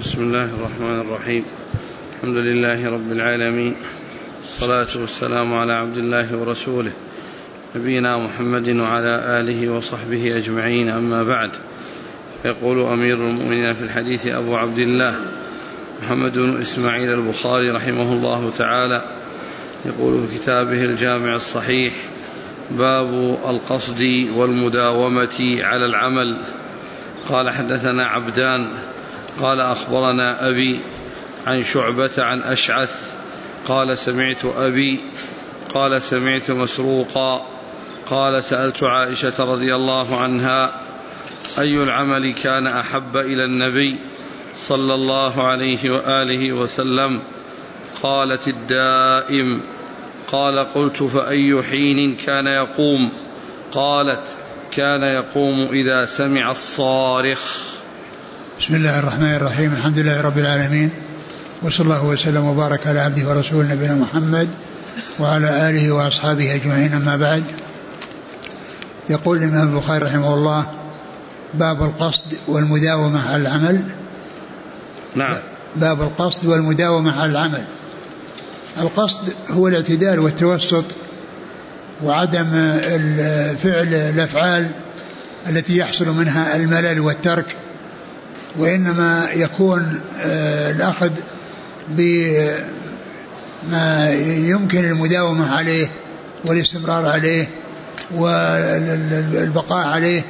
بسم الله الرحمن الرحيم. الحمد لله رب العالمين، الصلاة والسلام على عبد الله ورسوله نبينا محمد وعلى آله وصحبه أجمعين، أما بعد. يقول أمير المؤمنين في الحديث أبو عبد الله محمد بن إسماعيل البخاري رحمه الله تعالى، يقول في كتابه الجامع الصحيح: باب القصد والمداومة على العمل. قال: حدثنا عبدان قال: أخبرنا أبي عن شعبة عن أشعث قال: سمعت أبي قال: سمعت مسروقا قال: سألت عائشة رضي الله عنها: أي العمل كان أحب إلى النبي صلى الله عليه وآله وسلم؟ قالت: الدائم. قال: قلت: فأي حين كان يقوم؟ قالت: كان يقوم إذا سمع الصارخ. بسم الله الرحمن الرحيم. الحمد لله رب العالمين، وصلى الله وسلم وبارك على عبده ورسوله نبينا محمد وعلى آله وأصحابه أجمعين، أما بعد. يقول الإمام البخاري رحمه الله: باب القصد والمداومة على العمل. نعم. باب القصد والمداومة على العمل. القصد هو الاعتدال والتوسط وعدم فعل الأفعال التي يحصل منها الملل والترك، وإنما يكون الأخذ بما يمكن المداومة عليه والاستمرار عليه والبقاء عليه،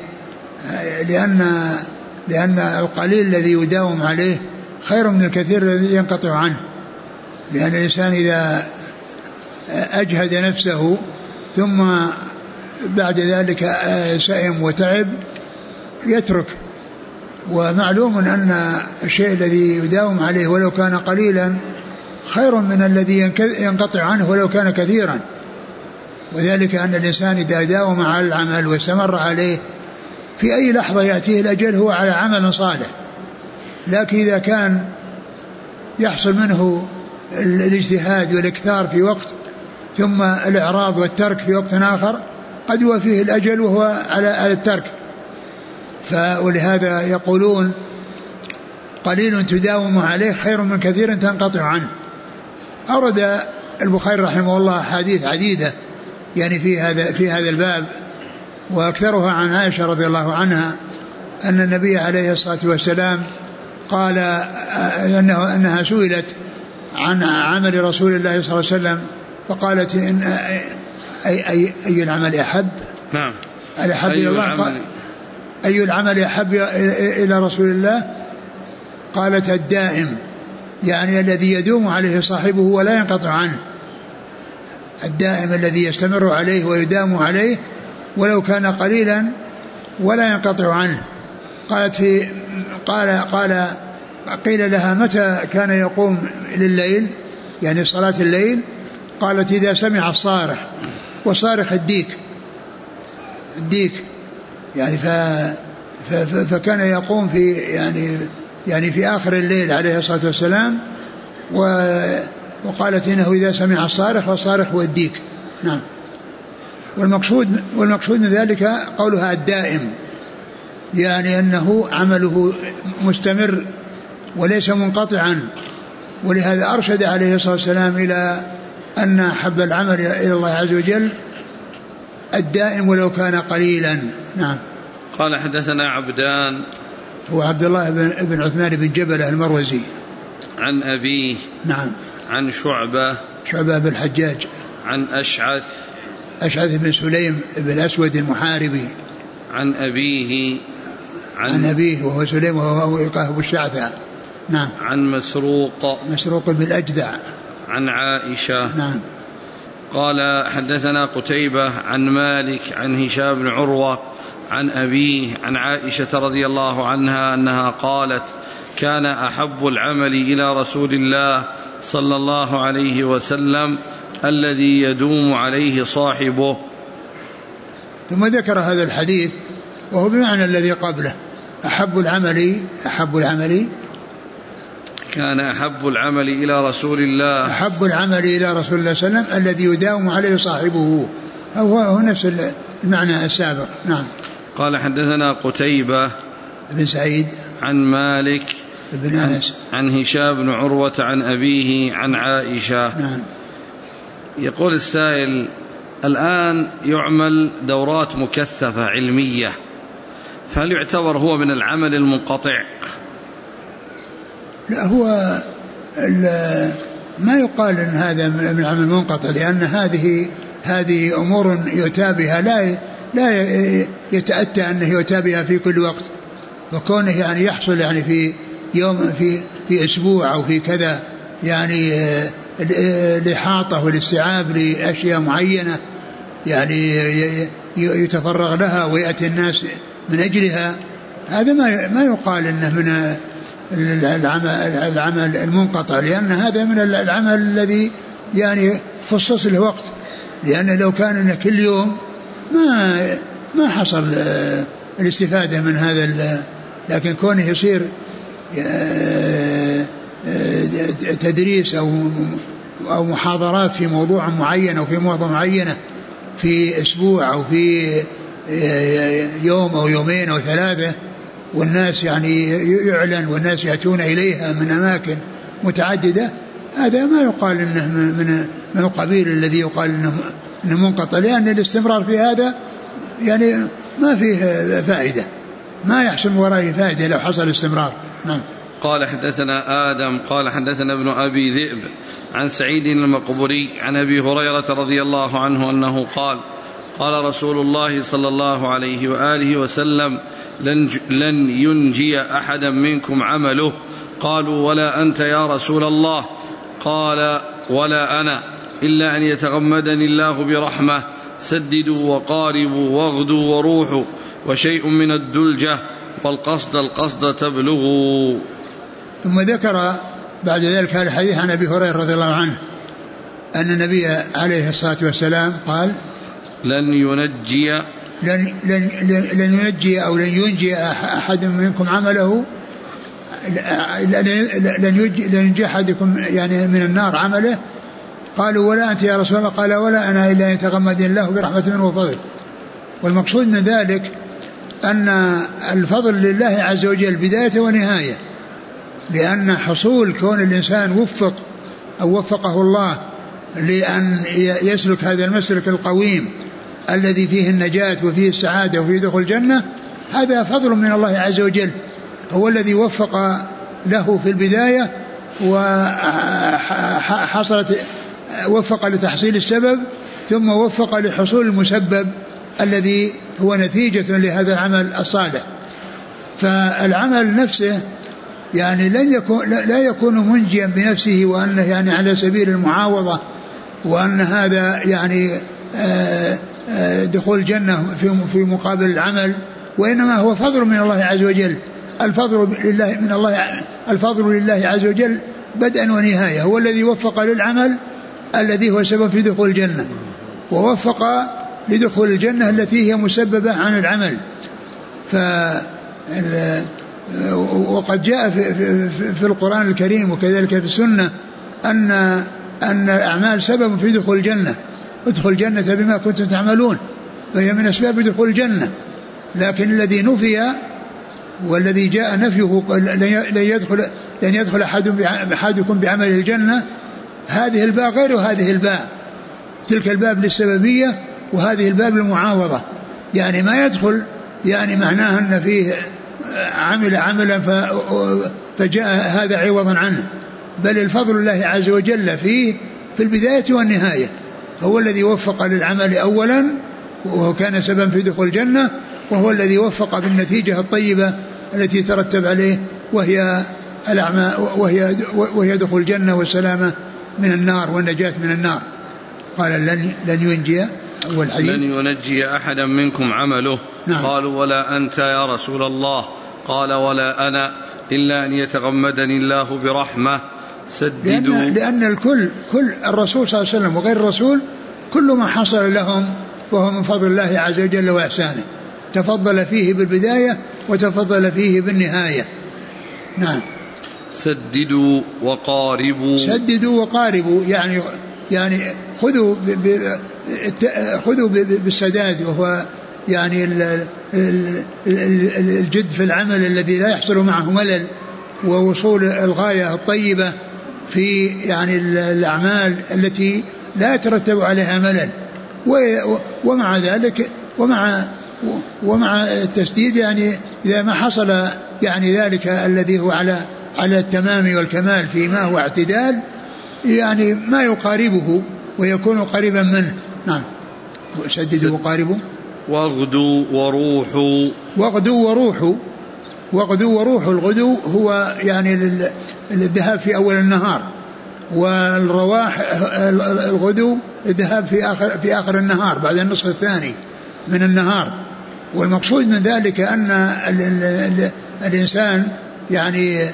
لأن القليل الذي يداوم عليه خير من الكثير الذي ينقطع عنه. لأن الإنسان إذا أجهد نفسه ثم بعد ذلك سئم وتعب يترك. ومعلوم أن الشيء الذي يداوم عليه ولو كان قليلا خير من الذي ينقطع عنه ولو كان كثيرا. وذلك أن الإنسان إذا داوم على العمل واستمر عليه في أي لحظة يأتيه الأجل هو على عمل صالح. لكن إذا كان يحصل منه الاجتهاد والاكثار في وقت ثم الإعراض والترك في وقت آخر قد وفيه الأجل وهو على الترك. ولهذا يقولون: قليل تداوم عليه خير من كثير تنقطع عنه. أورد البخاري رحمه الله أحاديث عديدة يعني في هذا الباب، وأكثرها عن عائشة رضي الله عنها أن النبي عليه الصلاة والسلام قال أنها سئلت عن عمل رسول الله صلى الله عليه وسلم فقالت: أي العمل أحب؟ نعم. الأحب إلى الله. أي العمل أحب إلى رسول الله؟ قالت: الدائم، يعني الذي يدوم عليه صاحبه ولا ينقطع عنه. الدائم الذي يستمر عليه ويدام عليه ولو كان قليلا ولا ينقطع عنه. قيل لها: متى كان يقوم لليل يعني صلاة الليل؟ قالت: إذا سمع الصارخ. وصارخ الديك يعني فكان يقوم في يعني في آخر الليل عليه الصلاة والسلام. وقالت: إنه إذا سمع الصارخ، والصارخ هو الديك. نعم. والمقصود من ذلك قولها الدائم، يعني أنه عمله مستمر وليس منقطعا. ولهذا أرشد عليه الصلاة والسلام إلى أن أحب العمل إلى الله عز وجل الدائم ولو كان قليلا. نعم. قال: حدثنا عبدان، هو عبد الله بن عثمان بن جبلة المروزي، عن أبيه. نعم. عن شعبة بن الحجاج، عن أشعث بن سليم بن أسود المحاربي، عن أبيه وهو سليم وهو أبو الشعثة. نعم. عن مسروق بن الأجدع، عن عائشة. نعم. قال: حدثنا قتيبة عن مالك عن هشام بن عروة عن أبيه عن عائشة رضي الله عنها أنها قالت: كان أحب العمل إلى رسول الله صلى الله عليه وسلم الذي يدوم عليه صاحبه. ثم ذكر هذا الحديث وهو بمعنى الذي قبله: أحب العمل كان أحب العمل إلى رسول الله، أحب العمل إلى رسول الله صلى الله عليه وسلم الذي يداوم عليه صاحبه. هو نفس المعنى السابق. نعم. قال: حدثنا قتيبة بن سعيد عن مالك بن أنس عن هشام بن عروة عن أبيه عن عائشة. نعم. يقول السائل: الآن يعمل دورات مكثفة علمية، فهل يعتبر هو من العمل المنقطع؟ لا، هو ما يقال أن هذا من العمل المنقطع، لأن هذه أمور يؤتى بها لا يتأتى أنه يؤتى بها في كل وقت، وكونه يعني يحصل يعني في يوم في أسبوع أو في كذا يعني الإحاطة والاستيعاب لأشياء معينة يعني يتفرغ لها ويأتي الناس من أجلها، هذا ما يقال إنه من العمل المنقطع، لأن هذا من العمل الذي يعني خصص له وقت، لأن لو كان كل يوم ما حصل الاستفادة من هذا، لكن كونه يصير تدريس أو محاضرات في موضوع معين أو في موضوع معينة في أسبوع أو في يوم أو يومين أو ثلاثة، والناس يعني يعلن والناس يأتون إليها من أماكن متعددة، هذا ما يقال إنه من القبيل الذي يقال إنه منقطع، لأن الاستمرار في هذا يعني ما فيه فائدة، ما يحصل ورائه فائدة لو حصل استمرار. نعم. قال: حدثنا آدم قال حدثنا ابن أبي ذئب عن سعيد المقبري عن أبي هريرة رضي الله عنه أنه قال: قال رسول الله صلى الله عليه وآله وسلم: لن ينجي أحدا منكم عمله. قالوا: ولا أنت يا رسول الله؟ قال: ولا أنا، إلا أن يتغمدني الله برحمة. سددوا وقاربوا واغدوا وروحوا، وشيء من الدلجة، والقصد تبلغوا. ثم ذكر بعد ذلك هذا الحديث عن أبي هريرة رضي الله عنه أن النبي عليه الصلاة والسلام قال: لن ينجي أو لن ينجي أحد منكم عمله، لن ينجي أحدكم يعني من النار عمله. قالوا: ولا أنت يا رسول الله؟ قال: ولا أنا، إلا أن يتغمدني الله برحمة منه وفضل. والمقصود من ذلك أن الفضل لله عز وجل بداية ونهاية، لأن حصول كون الإنسان وفق أو وفقه الله لأن يسلك هذا المسلك القويم الذي فيه النجاة وفيه السعادة وفيه دخول الجنة، هذا فضل من الله عز وجل، هو الذي وفق له في البداية وفق لتحصيل السبب، ثم وفق لحصول المسبب الذي هو نتيجة لهذا العمل الصالح. فالعمل نفسه يعني لا يكون منجيا بنفسه وأنه يعني على سبيل المعاوضة وأن هذا يعني دخول الجنة في مقابل العمل، وإنما هو فضل من الله عز وجل. الفضل لله عز وجل بدءا ونهاية، هو الذي وفق للعمل الذي هو سبب في دخول الجنة، ووفق لدخول الجنة التي هي مسببة عن العمل. وقد جاء في القرآن الكريم وكذلك في السنة أن الأعمال سبب في دخول الجنة، ادخل الجنة بما كنتم تعملون، فهي من أسباب دخول الجنة. لكن الذي نفي والذي جاء نفيه لن يدخل أحدكم بعمل الجنة، هذه الباء غير هذه الباء، تلك الباب للسببية وهذه الباب للمعاوضة، يعني ما يدخل يعني معناها أن فيه عملا فجاء هذا عوضا عنه، بل الفضل الله عز وجل فيه في البداية والنهاية، هو الذي وفق للعمل أولا وهو كان سببا في دخول الجنة، وهو الذي وفق بالنتيجة الطيبة التي ترتب عليه وهي دخول الجنة والسلامة من النار والنجاة من النار. قال: لن ينجي أول حديث لن ينجي أحدا منكم عمله. نعم. قالوا: ولا أنت يا رسول الله؟ قال: ولا أنا، إلا أن يتغمدني الله برحمة. سددوا، لأن الكل كل الرسول صلى الله عليه وسلم وغير الرسول كل ما حصل لهم وهو من فضل الله عز وجل وإحسانه، تفضل فيه بالبداية وتفضل فيه بالنهاية. نعم. سددوا وقاربوا يعني خذوا بالسداد، وهو يعني الجد في العمل الذي لا يحصل معه ملل، ووصول الغاية الطيبة في يعني الأعمال التي لا يترتب عليها ملل. ومع ذلك ومع التسديد يعني إذا ما حصل يعني ذلك الذي هو على التمام والكمال فيما هو اعتدال يعني ما يقاربه ويكون قريبا منه. نعم. سدد وقاربه. واغدو وروح. الغدو هو يعني الذهاب في أول النهار، والرواح الغدو الذهاب في آخر النهار بعد النصف الثاني من النهار. والمقصود من ذلك أن الإنسان يعني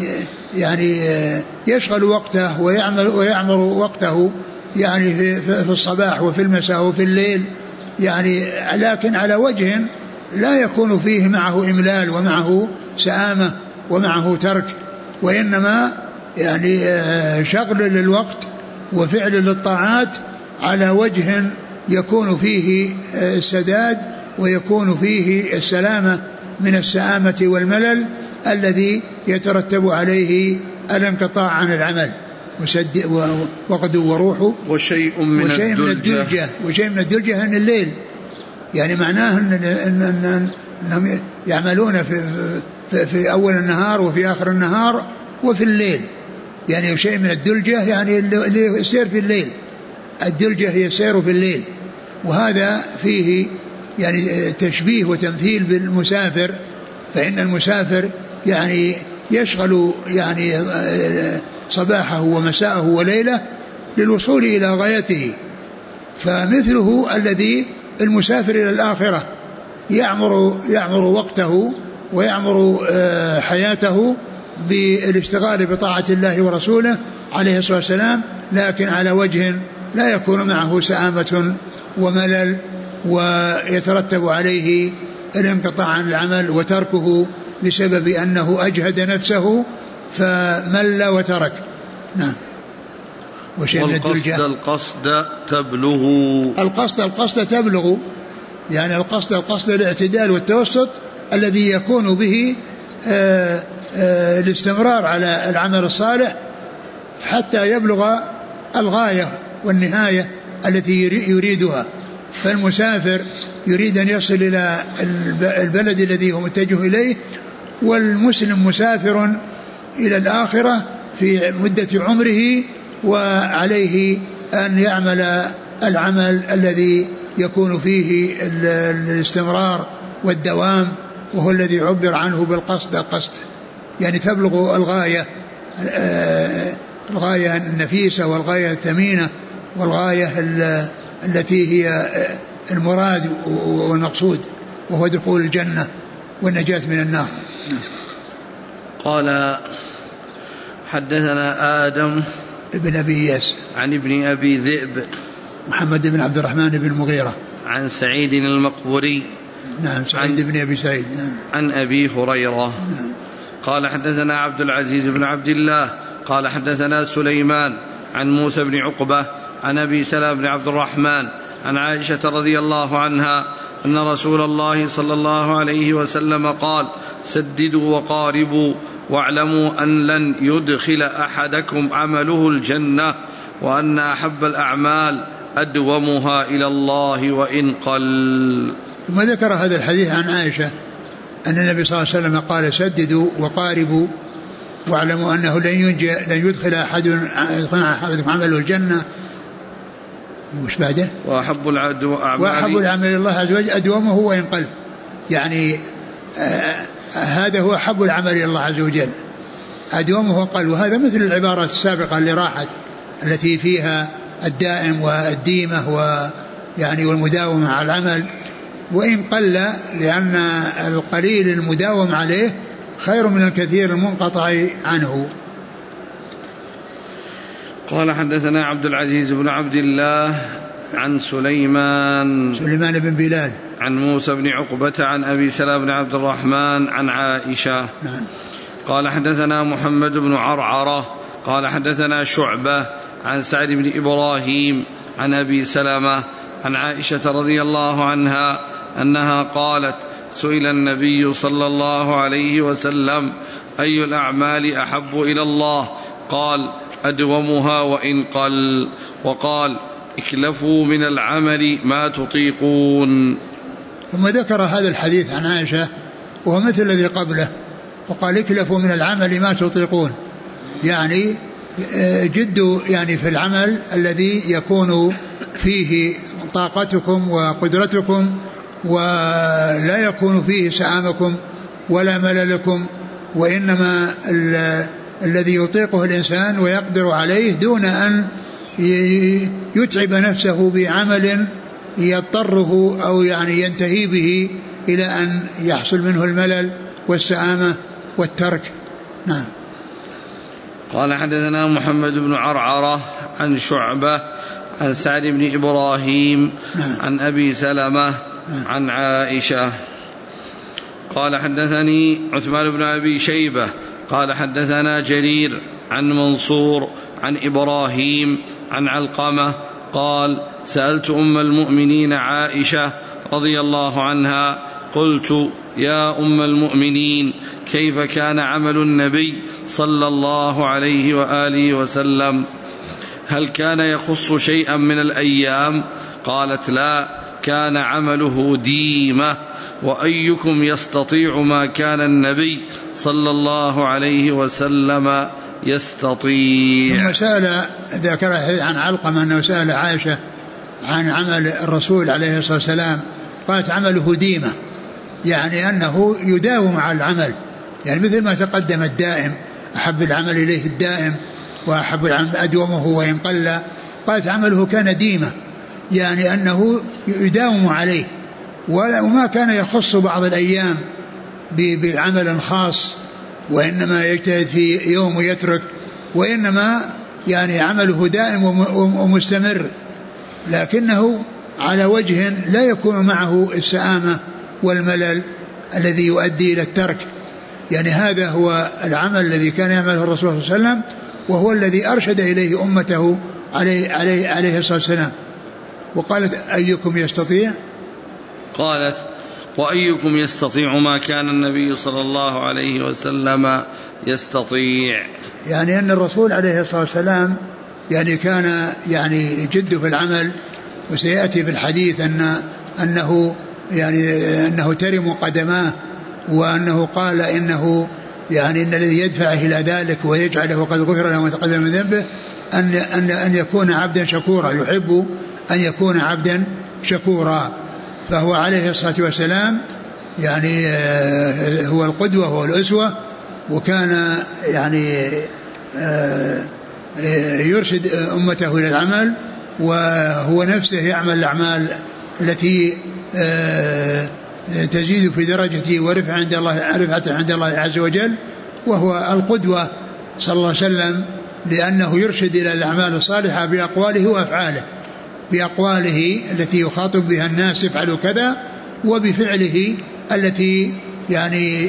يشغل وقته ويعمر وقته يعني في الصباح وفي المساء وفي الليل يعني، لكن على وجه لا يكون فيه معه إملال ومعه سآمة ومعه ترك، وإنما يعني شغل للوقت وفعل للطاعات على وجه يكون فيه السداد ويكون فيه السلامة من السآمة والملل الذي يترتب عليه الانقطاع عن العمل. وغدو وروح وشيء من الدلجة عن الليل، يعني معناه أنهم يعملون في أول النهار وفي آخر النهار وفي الليل، يعني شيء من الدلجة يعني اللي يسير في الليل، الدلجة هي السير في الليل. وهذا فيه يعني تشبيه وتمثيل بالمسافر، فإن المسافر يعني يشغل يعني صباحه ومساءه وليله للوصول إلى غايته. فمثله الذي المسافر إلى الآخرة يعمر وقته ويعمر حياته بالاشتغال بطاعة الله ورسوله عليه الصلاة والسلام، لكن على وجه لا يكون معه سآمة وملل ويترتب عليه الانقطاع عن العمل وتركه بسبب أنه أجهد نفسه فمل وترك. نعم. القصد تبلغ، يعني القصد الاعتدال والتوسط الذي يكون به الاستمرار على العمل الصالح حتى يبلغ الغاية والنهاية التي يريدها. فالمسافر يريد أن يصل إلى البلد الذي هو متجه إليه، والمسلم مسافر إلى الآخرة في مدة عمره، وعليه أن يعمل العمل الذي يكون فيه الاستمرار والدوام، وهو الذي عبر عنه بالقصد. يعني تبلغ الغاية النفيسة والغاية الثمينة والغاية التي هي المراد والمقصود، وهو دخول الجنة والنجاة من النار. قال حدثنا آدم ابن أبي إياس عن ابن أبي ذئب محمد بن عبد الرحمن بن المغيرة عن سعيد المقبوري. نعم. سعيد بن أبي سعيد. نعم. عن أبي هريرة. نعم. قال حدثنا عبد العزيز بن عبد الله قال حدثنا سليمان عن موسى بن عقبة عن أبي سلام بن عبد الرحمن عن عائشة رضي الله عنها أن رسول الله صلى الله عليه وسلم قال: سددوا وقاربوا واعلموا أن لن يدخل أحدكم عمله الجنة، وأن أحب الأعمال أدومها إلى الله وإن قل. ثم ذكر هذا الحديث عن عائشة أن النبي صلى الله عليه وسلم قال: سددوا وقاربوا واعلموا أنه لن يدخل أحدكم عمله الجنة. وش بعده؟ وأحب العمل إلى الله عز وجل أدومه وإن قل. يعني هذا هو أحب العمل إلى الله عز وجل أدومه وقل. وهذا مثل العبارات السابقة اللي راحت التي فيها الدائم والديمة ويعني والمداومة على العمل وإن قل، لأن القليل المداوم عليه خير من الكثير المنقطع عنه. قال حدثنا عبد العزيز بن عبد الله عن سليمان بن بلال عن موسى بن عقبة عن أبي سلام بن عبد الرحمن عن عائشة. نعم. قال حدثنا محمد بن عرعرة قال حدثنا شعبة عن سعد بن إبراهيم عن أبي سلمة عن عائشة رضي الله عنها أنها قالت: سئل النبي صلى الله عليه وسلم: أي الأعمال أحب إلى الله؟ قال: أدومها وإن قل. وقال: اكلفوا من العمل ما تطيقون. ثم ذكر هذا الحديث عن عائشة وهو مثل الذي قبله، وقال: اكلفوا من العمل ما تطيقون، يعني جدوا يعني في العمل الذي يكون فيه طاقتكم وقدرتكم، ولا يكون فيه سآمكم ولا مللكم، وإنما الذي يطيقه الإنسان ويقدر عليه دون أن يتعب نفسه بعمل يضطره أو يعني ينتهي به إلى أن يحصل منه الملل والسآمة والترك. نعم. قال: حدثنا محمد بن عرعرة عن شعبة عن سعد بن إبراهيم عن أبي سلمة عن عائشة قال: حدثني عثمان بن أبي شيبة قال: حدثنا جرير عن منصور عن إبراهيم عن علقمة قال: سألت أم المؤمنين عائشة رضي الله عنها قلت: يا أم المؤمنين، كيف كان عمل النبي صلى الله عليه وآله وسلم؟ هل كان يخص شيئا من الأيام؟ قالت: لا، كان عمله ديمة. وأيكم يستطيع ما كان النبي صلى الله عليه وسلم يستطيع؟ ثم سأل ذكر عن علقمة أنه سأل عائشة عن عمل الرسول عليه الصلاة والسلام، قالت: عمله ديمة، يعني أنه يداوم على العمل، يعني مثل ما تقدم الدائم، أحب العمل إليه الدائم وأحب العمل أدومه وإن قل. قالت: عمله كان ديمة، يعني أنه يداوم عليه، وما كان يخص بعض الأيام بعمل خاص وإنما يجتهد في يوم ويترك، وإنما يعني عمله دائم ومستمر، لكنه على وجه لا يكون معه السآمة والملل الذي يؤدي إلى الترك. يعني هذا هو العمل الذي كان يعمله الرسول صلى الله عليه وسلم، وهو الذي أرشد إليه أمته عليه الصلاة والسلام. وقالت: أيكم يستطيع؟ قالت: وأيكم يستطيع ما كان النبي صلى الله عليه وسلم يستطيع؟ يعني أن الرسول عليه الصلاة والسلام يعني كان يعني جد في العمل، وسيأتي في الحديث أنه ترم قدماه، وأنه قال إنه يعني إن الذي يدفعه إلى ذلك ويجعله قد غفر له وتقدم من ذنبه أن يكون عبدا شكورا، يحب أن يكون عبدا شكورا. فهو عليه الصلاة والسلام يعني هو القدوة هو الأسوة، وكان يعني يرشد أمته إلى العمل، وهو نفسه يعمل الأعمال التي تزيد في درجته ورفعة عند الله عز وجل، وهو القدوة صلى الله عليه وسلم، لأنه يرشد إلى الأعمال الصالحة بأقواله وأفعاله، بأقواله التي يخاطب بها الناس افعلوا كذا، وبفعله التي يعني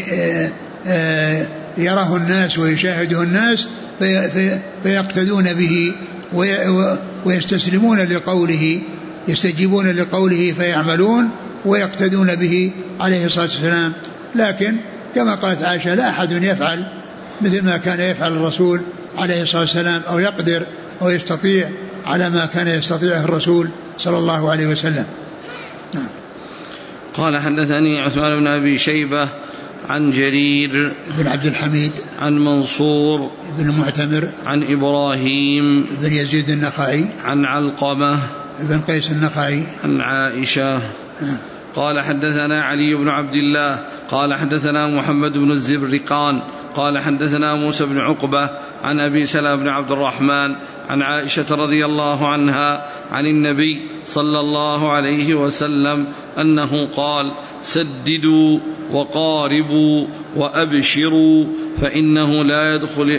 يراه الناس ويشاهده الناس فيقتدون به ويستسلمون لقوله، يستجيبون لقوله فيعملون ويقتدون به عليه الصلاة والسلام. لكن كما قالت عائشة: لا أحد يفعل مثل ما كان يفعل الرسول عليه الصلاة والسلام، أو يقدر أو يستطيع على ما كان يستطيعه الرسول صلى الله عليه وسلم. نعم. قال: حدثني عثمان بن أبي شيبة عن جرير بن عبد الحميد عن منصور بن المعتمر عن إبراهيم بن يزيد النخعي عن علقمة بن قيس النخعي عن عائشة. قال: حدثنا علي بن عبد الله قال: حدثنا محمد بن الزبرقان قال: حدثنا موسى بن عقبة عن أبي سلمة بن عبد الرحمن عن عائشة رضي الله عنها عن النبي صلى الله عليه وسلم أنه قال: سددوا وقاربوا وأبشروا، فإنه لا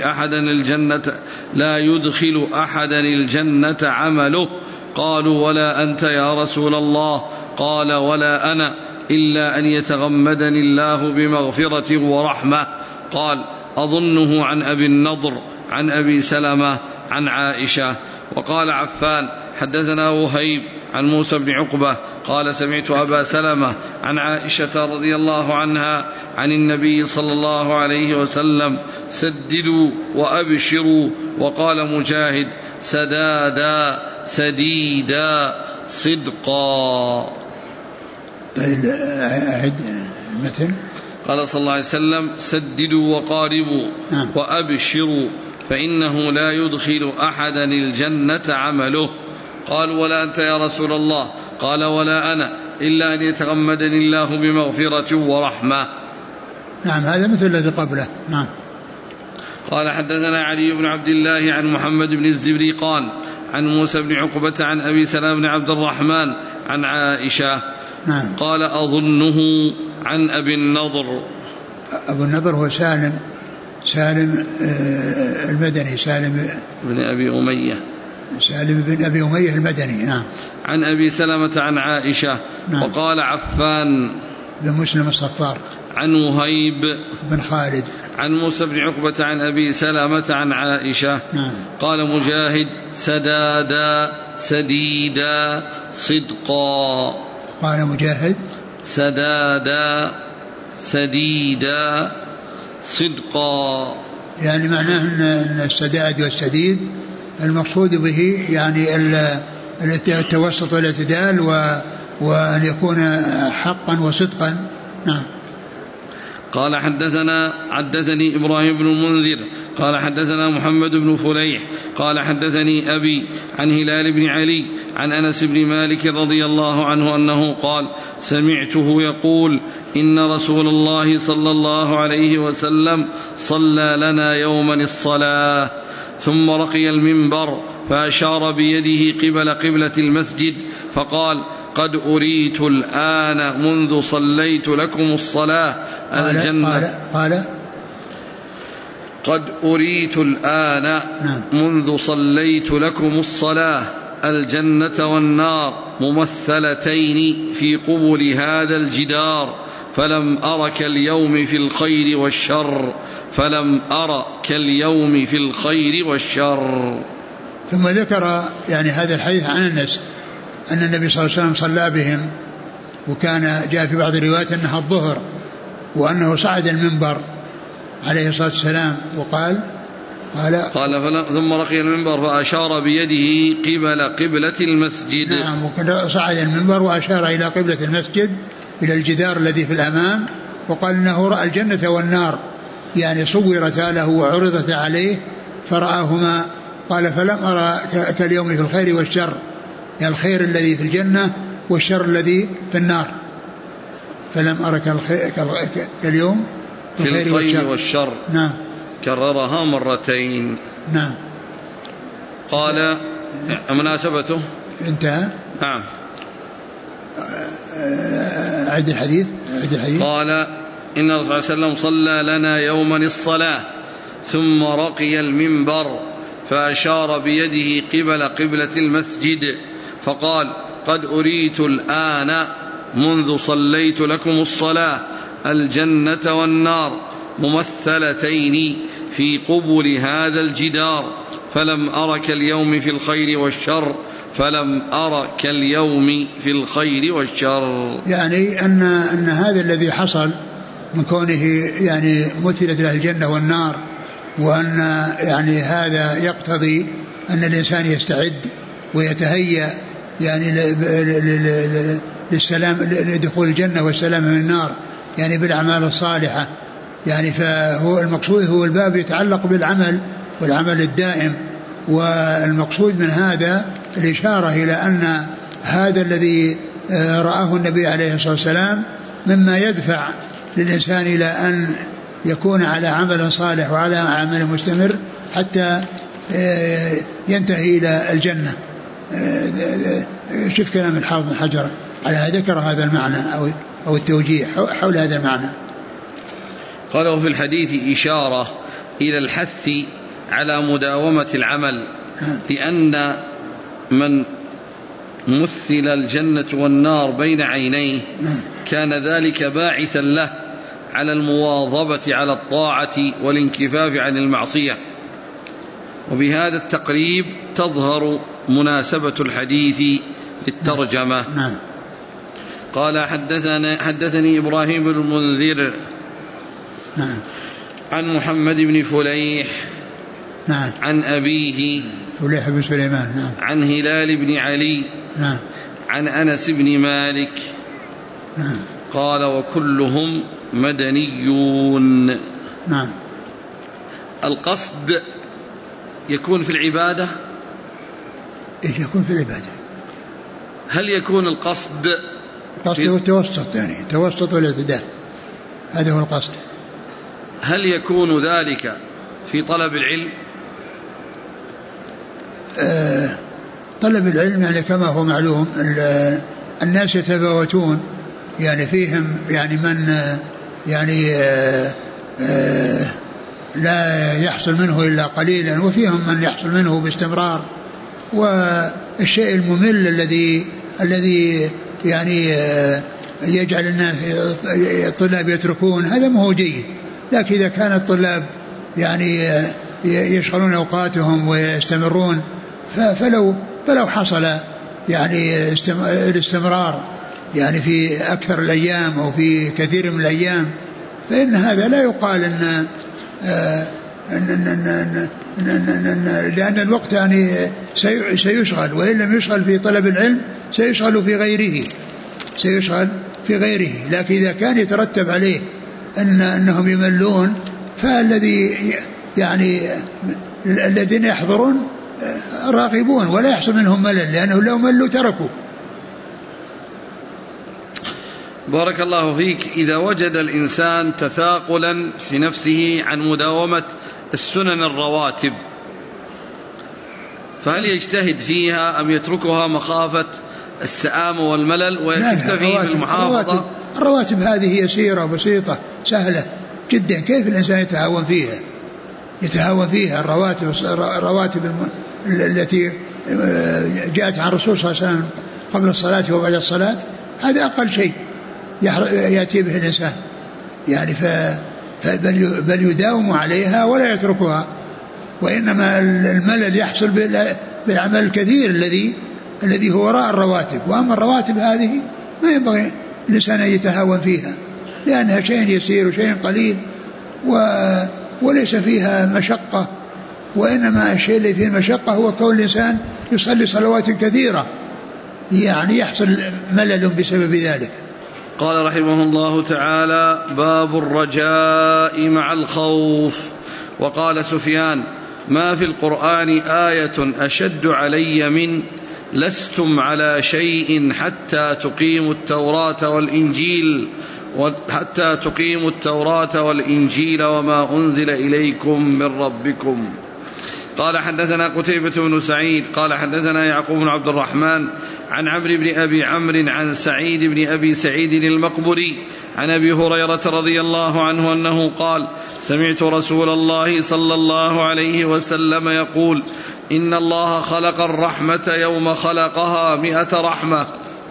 يدخل أحدا الجنة عمله. قالوا: ولا أنت يا رسول الله؟ قال: ولا أنا، إلا أن يتغمدني الله بمغفرة ورحمة. قال: أظنه عن أبي النضر عن أبي سلمة عن عائشة. وقال عفان: حدثنا وهيب عن موسى بن عقبة قال سمعت أبا سلمة عن عائشة رضي الله عنها عن النبي صلى الله عليه وسلم سددوا وأبشروا. وقال مجاهد سدادا سديدا صدقا. أعد المتن. قال صلى الله عليه وسلم سددوا وقاربوا وأبشروا فإنه لا يدخل أحدا الجنة عمله. قالوا ولا أنت يا رسول الله؟ قال ولا أنا إلا أن يتغمدني الله بمغفرة ورحمة. نعم هذا مثل الذي قبله. نعم. قال حدثنا علي بن عبد الله عن محمد بن الزبريقان عن موسى بن عقبة عن أبي سلام بن عبد الرحمن عن عائشة. نعم. قال أظنه عن أبي النضر. أبو النضر هو سالم المدني، سالم بن أبي أمية، سالم بن أبي أمية المدني. نعم. عن أبي سلمة عن عائشة. نعم. وقال عفان بن مسلم الصفار عن وهيب بن خالد عن موسى بن عقبة عن أبي سلمة عن عائشة. نعم. قال مجاهد سدادا سديدا صدقا. قال مجاهد سدادا سديدا صدقا، يعني معناه أن السداد والسديد المقصود به يعني التوسط والاعتدال وأن يكون حقا وصدقا. نعم. قال حدثني إبراهيم بن المنذر قال حدثنا محمد بن فليح قال حدثني أبي عن هلال بن علي عن أنس بن مالك رضي الله عنه أنه قال سمعته يقول إن رسول الله صلى الله عليه وسلم صلى لنا يوما الصلاة ثم رقي المنبر فأشار بيده قبل قبلة المسجد فقال قد أريت الآن منذ صليت لكم الصلاة الجنة. قد أريت الآن منذ صليت لكم الصلاة الجنة والنار ممثلتين في قبل هذا الجدار فلم أر كاليوم في الخير والشر ثم ذكر يعني هذا الحديث عن الناس أن النبي صلى الله عليه وسلم صلى بهم، وكان جاء في بعض الروايات أنها الظهر، وأنه صعد المنبر عليه الصلاة والسلام وقال ثم رقي المنبر فأشار بيده قبل قبلة المسجد. نعم. وكان صعد المنبر وأشار إلى قبلة المسجد إلى الجدار الذي في الأمام وقال إنه رأى الجنة والنار، يعني صورتا له وعرضت عليه فرآهما. قال فلم أرى كاليوم في الخير والشر، يعني الخير الذي في الجنة والشر الذي في النار. فلم أرى كاليوم في الخير والشر. نعم. كررها مرتين. نعم. قال مناسبته انتهى. نعم. أعد الحديث. قال إن الرسول صلى الله عليه وسلم صلى لنا يوما الصلاة ثم رقي المنبر فأشار بيده قبل قبلة المسجد فقال قد أريت الآن منذ صليت لكم الصلاة الجنة والنار ممثلتين في قبل هذا الجدار فلم أر كاليوم في الخير والشر. يعني أن هذا الذي حصل من كونه يعني مثلت له الجنة والنار، وأن يعني هذا يقتضي أن الإنسان يستعد ويتهيأ يعني للسلام لدخول الجنة والسلام من النار، يعني بالأعمال الصالحة. يعني فهو المقصود هو الباب يتعلق بالعمل والعمل الدائم، والمقصود من هذا الإشارة إلى أن هذا الذي رآه النبي عليه الصلاة والسلام مما يدفع للإنسان إلى أن يكون على عمل صالح وعلى عمل مستمر حتى ينتهي إلى الجنة. شوف كلام الحافظ بن حجر على ذكر هذا المعنى أو التوجيه حول هذا المعنى. قالوا في الحديث إشارة إلى الحث على مداومة العمل، لأن من مثل الجنة والنار بين عينيه كان ذلك باعثا له على المواظبة على الطاعة والانكفاف عن المعصية. وبهذا التقريب تظهر مناسبة الحديث للترجمة. قال حدثني إبراهيم بن المنذر نعم عن محمد بن فليح نعم عن أبيه فليح بن سليمان نعم عن هلال بن علي نعم عن أنس بن مالك نعم قال وكلهم مدنيون. نعم. القصد يكون في العبادة؟ إيش يكون في العبادة؟ هل يكون القصد هو التوسط، يعني التوسط والاعتدال، هذا هو القصد. هل يكون ذلك في طلب العلم؟ طلب العلم يعني كما هو معلوم الناس يتفاوتون، يعني فيهم يعني من يعني لا يحصل منه إلا قليلا، وفيهم من يحصل منه باستمرار. والشيء الممل الذي يعني يجعل الناس الطلاب يتركون هذا ما هو جيد. لكن إذا كان الطلاب يعني يشغلون أوقاتهم ويستمرون فلو حصل يعني الاستمرار يعني في أكثر الأيام أو في كثير من الأيام، فإن هذا لا يقال لأن الوقت يعني سيشغل، وإن لم يشغل في طلب العلم سيشغل في غيره. لكن إذا كان يترتب عليه أنهم يملون، فالذي يعني الذين يحضرون راغبون ولا يحصل منهم ملل، لأنه لو ملوا تركوا. بارك الله فيك. إذا وجد الإنسان تثاقلا في نفسه عن مداومة السنن الرواتب، فهل يجتهد فيها أم يتركها مخافة السآم والملل ويكتفي بالمحافظة؟ الرواتب هذه يسيرة وبسيطة سهلة جدا، كيف الإنسان يتهاون فيها؟ الرواتب التي جاءت عن الرسول صلى الله عليه وسلم قبل الصلاة وبعد الصلاة، هذا أقل شيء يأتي به الإنسان يعني بل يداوم عليها ولا يتركها. وإنما الملل يحصل بالعمل الكثير الذي هو وراء الرواتب. وأما الرواتب هذه ما ينبغي الإنسان أن يتهاون فيها، لأنها شيء يسير وشيء قليل وليس فيها مشقة. وإنما الشيء الذي فيه المشقة هو كون الإنسان يصلي صلوات كثيرة، يعني يحصل ملل بسبب ذلك. قال رحمه الله تعالى: باب الرجاء مع الخوف. وقال سفيان: ما في القرآن آية أشد علي من لستم على شيء حتى تقيموا التوراة والإنجيل وما أنزل إليكم من ربكم. قال حدثنا قتيبة بن سعيد قال حدثنا يعقوب بن عبد الرحمن عن عمرو بن أبي عمرو عن سعيد بن أبي سعيد المقبري عن أبي هريرة رضي الله عنه أنه قال: سمعت رسول الله صلى الله عليه وسلم يقول: إن الله خلق الرحمة يوم خلقها 100 رحمة،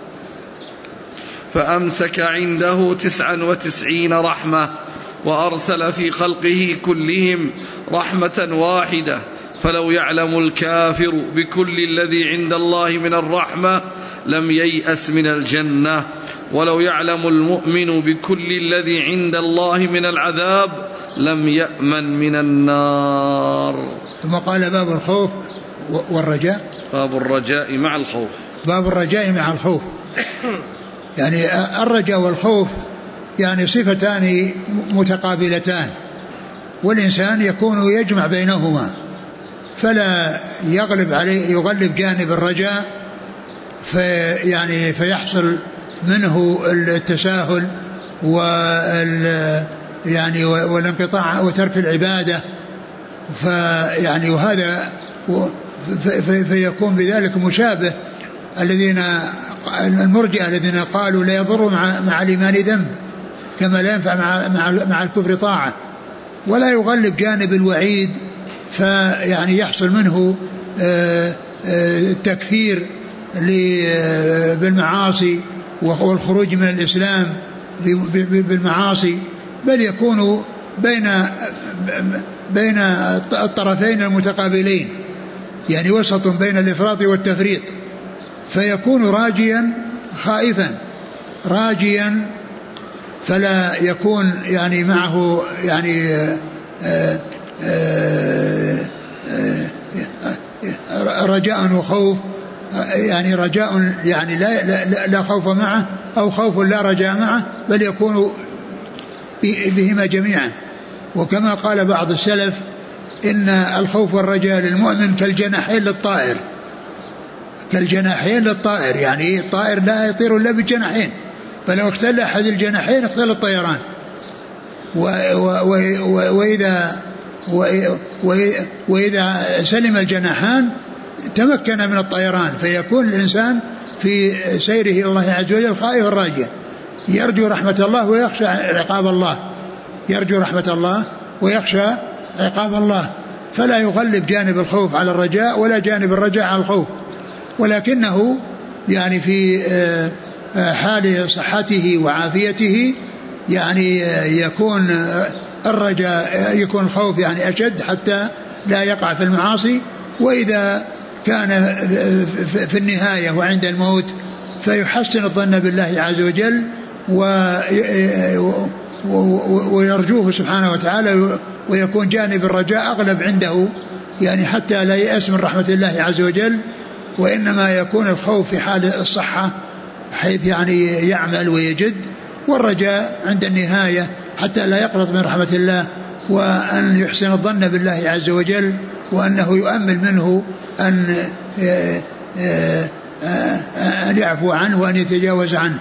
فأمسك عنده 99 رحمة، وأرسل في خلقه كلهم رحمة واحدة، فلو يعلم الكافر بكل الذي عند الله من الرحمة لم ييأس من الجنة، ولو يعلم المؤمن بكل الذي عند الله من العذاب لم يأمن من النار. ثم قال: باب الخوف والرجاء. باب الرجاء مع الخوف. باب الرجاء مع الخوف، يعني الرجاء والخوف يعني صفتان متقابلتان، والإنسان يكون يجمع بينهما، فلا يغلب جانب الرجاء فيحصل منه التساهل يعني والانقطاع وترك العبادة، فيعني وهذا فيكون بذلك مشابه المرجئة الذين قالوا لا يضر مع الإيمان ذنب كما لا ينفع مع الكفر طاعة. ولا يغلب جانب الوعيد فيعني يحصل منه التكفير بالمعاصي والخروج من الإسلام بالمعاصي، بل يكون بين الطرفين المتقابلين، يعني وسط بين الإفراط والتفريط، فيكون راجيا خائفا راجيا فلا يكون يعني معه يعني رجاء وخوف، يعني رجاء يعني لا خوف معه، أو خوف لا رجاء معه، بل يكون بهما جميعا. وكما قال بعض السلف إن الخوف والرجاء للمؤمن كالجناحين للطائر، كالجناحين للطائر، يعني الطائر لا يطير إلا بالجناحين، فلو اختل أحد الجناحين اختل الطيران. وإذا سلم الجناحان تمكن من الطيران، فيكون الإنسان في سيره إلى الله عز وجل خائف راجيا، يرجو رحمة الله ويخشى عقاب الله، يرجو رحمة الله ويخشى عقاب الله، فلا يغلب جانب الخوف على الرجاء ولا جانب الرجاء على الخوف، ولكنه يعني في حال صحته وعافيته يعني يكون الرجاء، يكون الخوف يعني أشد حتى لا يقع في المعاصي. وإذا كان في النهاية وعند الموت فيحسن الظن بالله عز وجل ويرجوه سبحانه وتعالى، ويكون جانب الرجاء أغلب عنده، يعني حتى لا يأس من رحمة الله عز وجل، وإنما يكون الخوف في حال الصحة حيث يعني يعمل ويجد، والرجاء عند النهاية حتى لا يقنط من رحمة الله، وأن يحسن الظن بالله عز وجل، وأنه يؤمل منه أن يعفو عنه وأن يتجاوز عنه.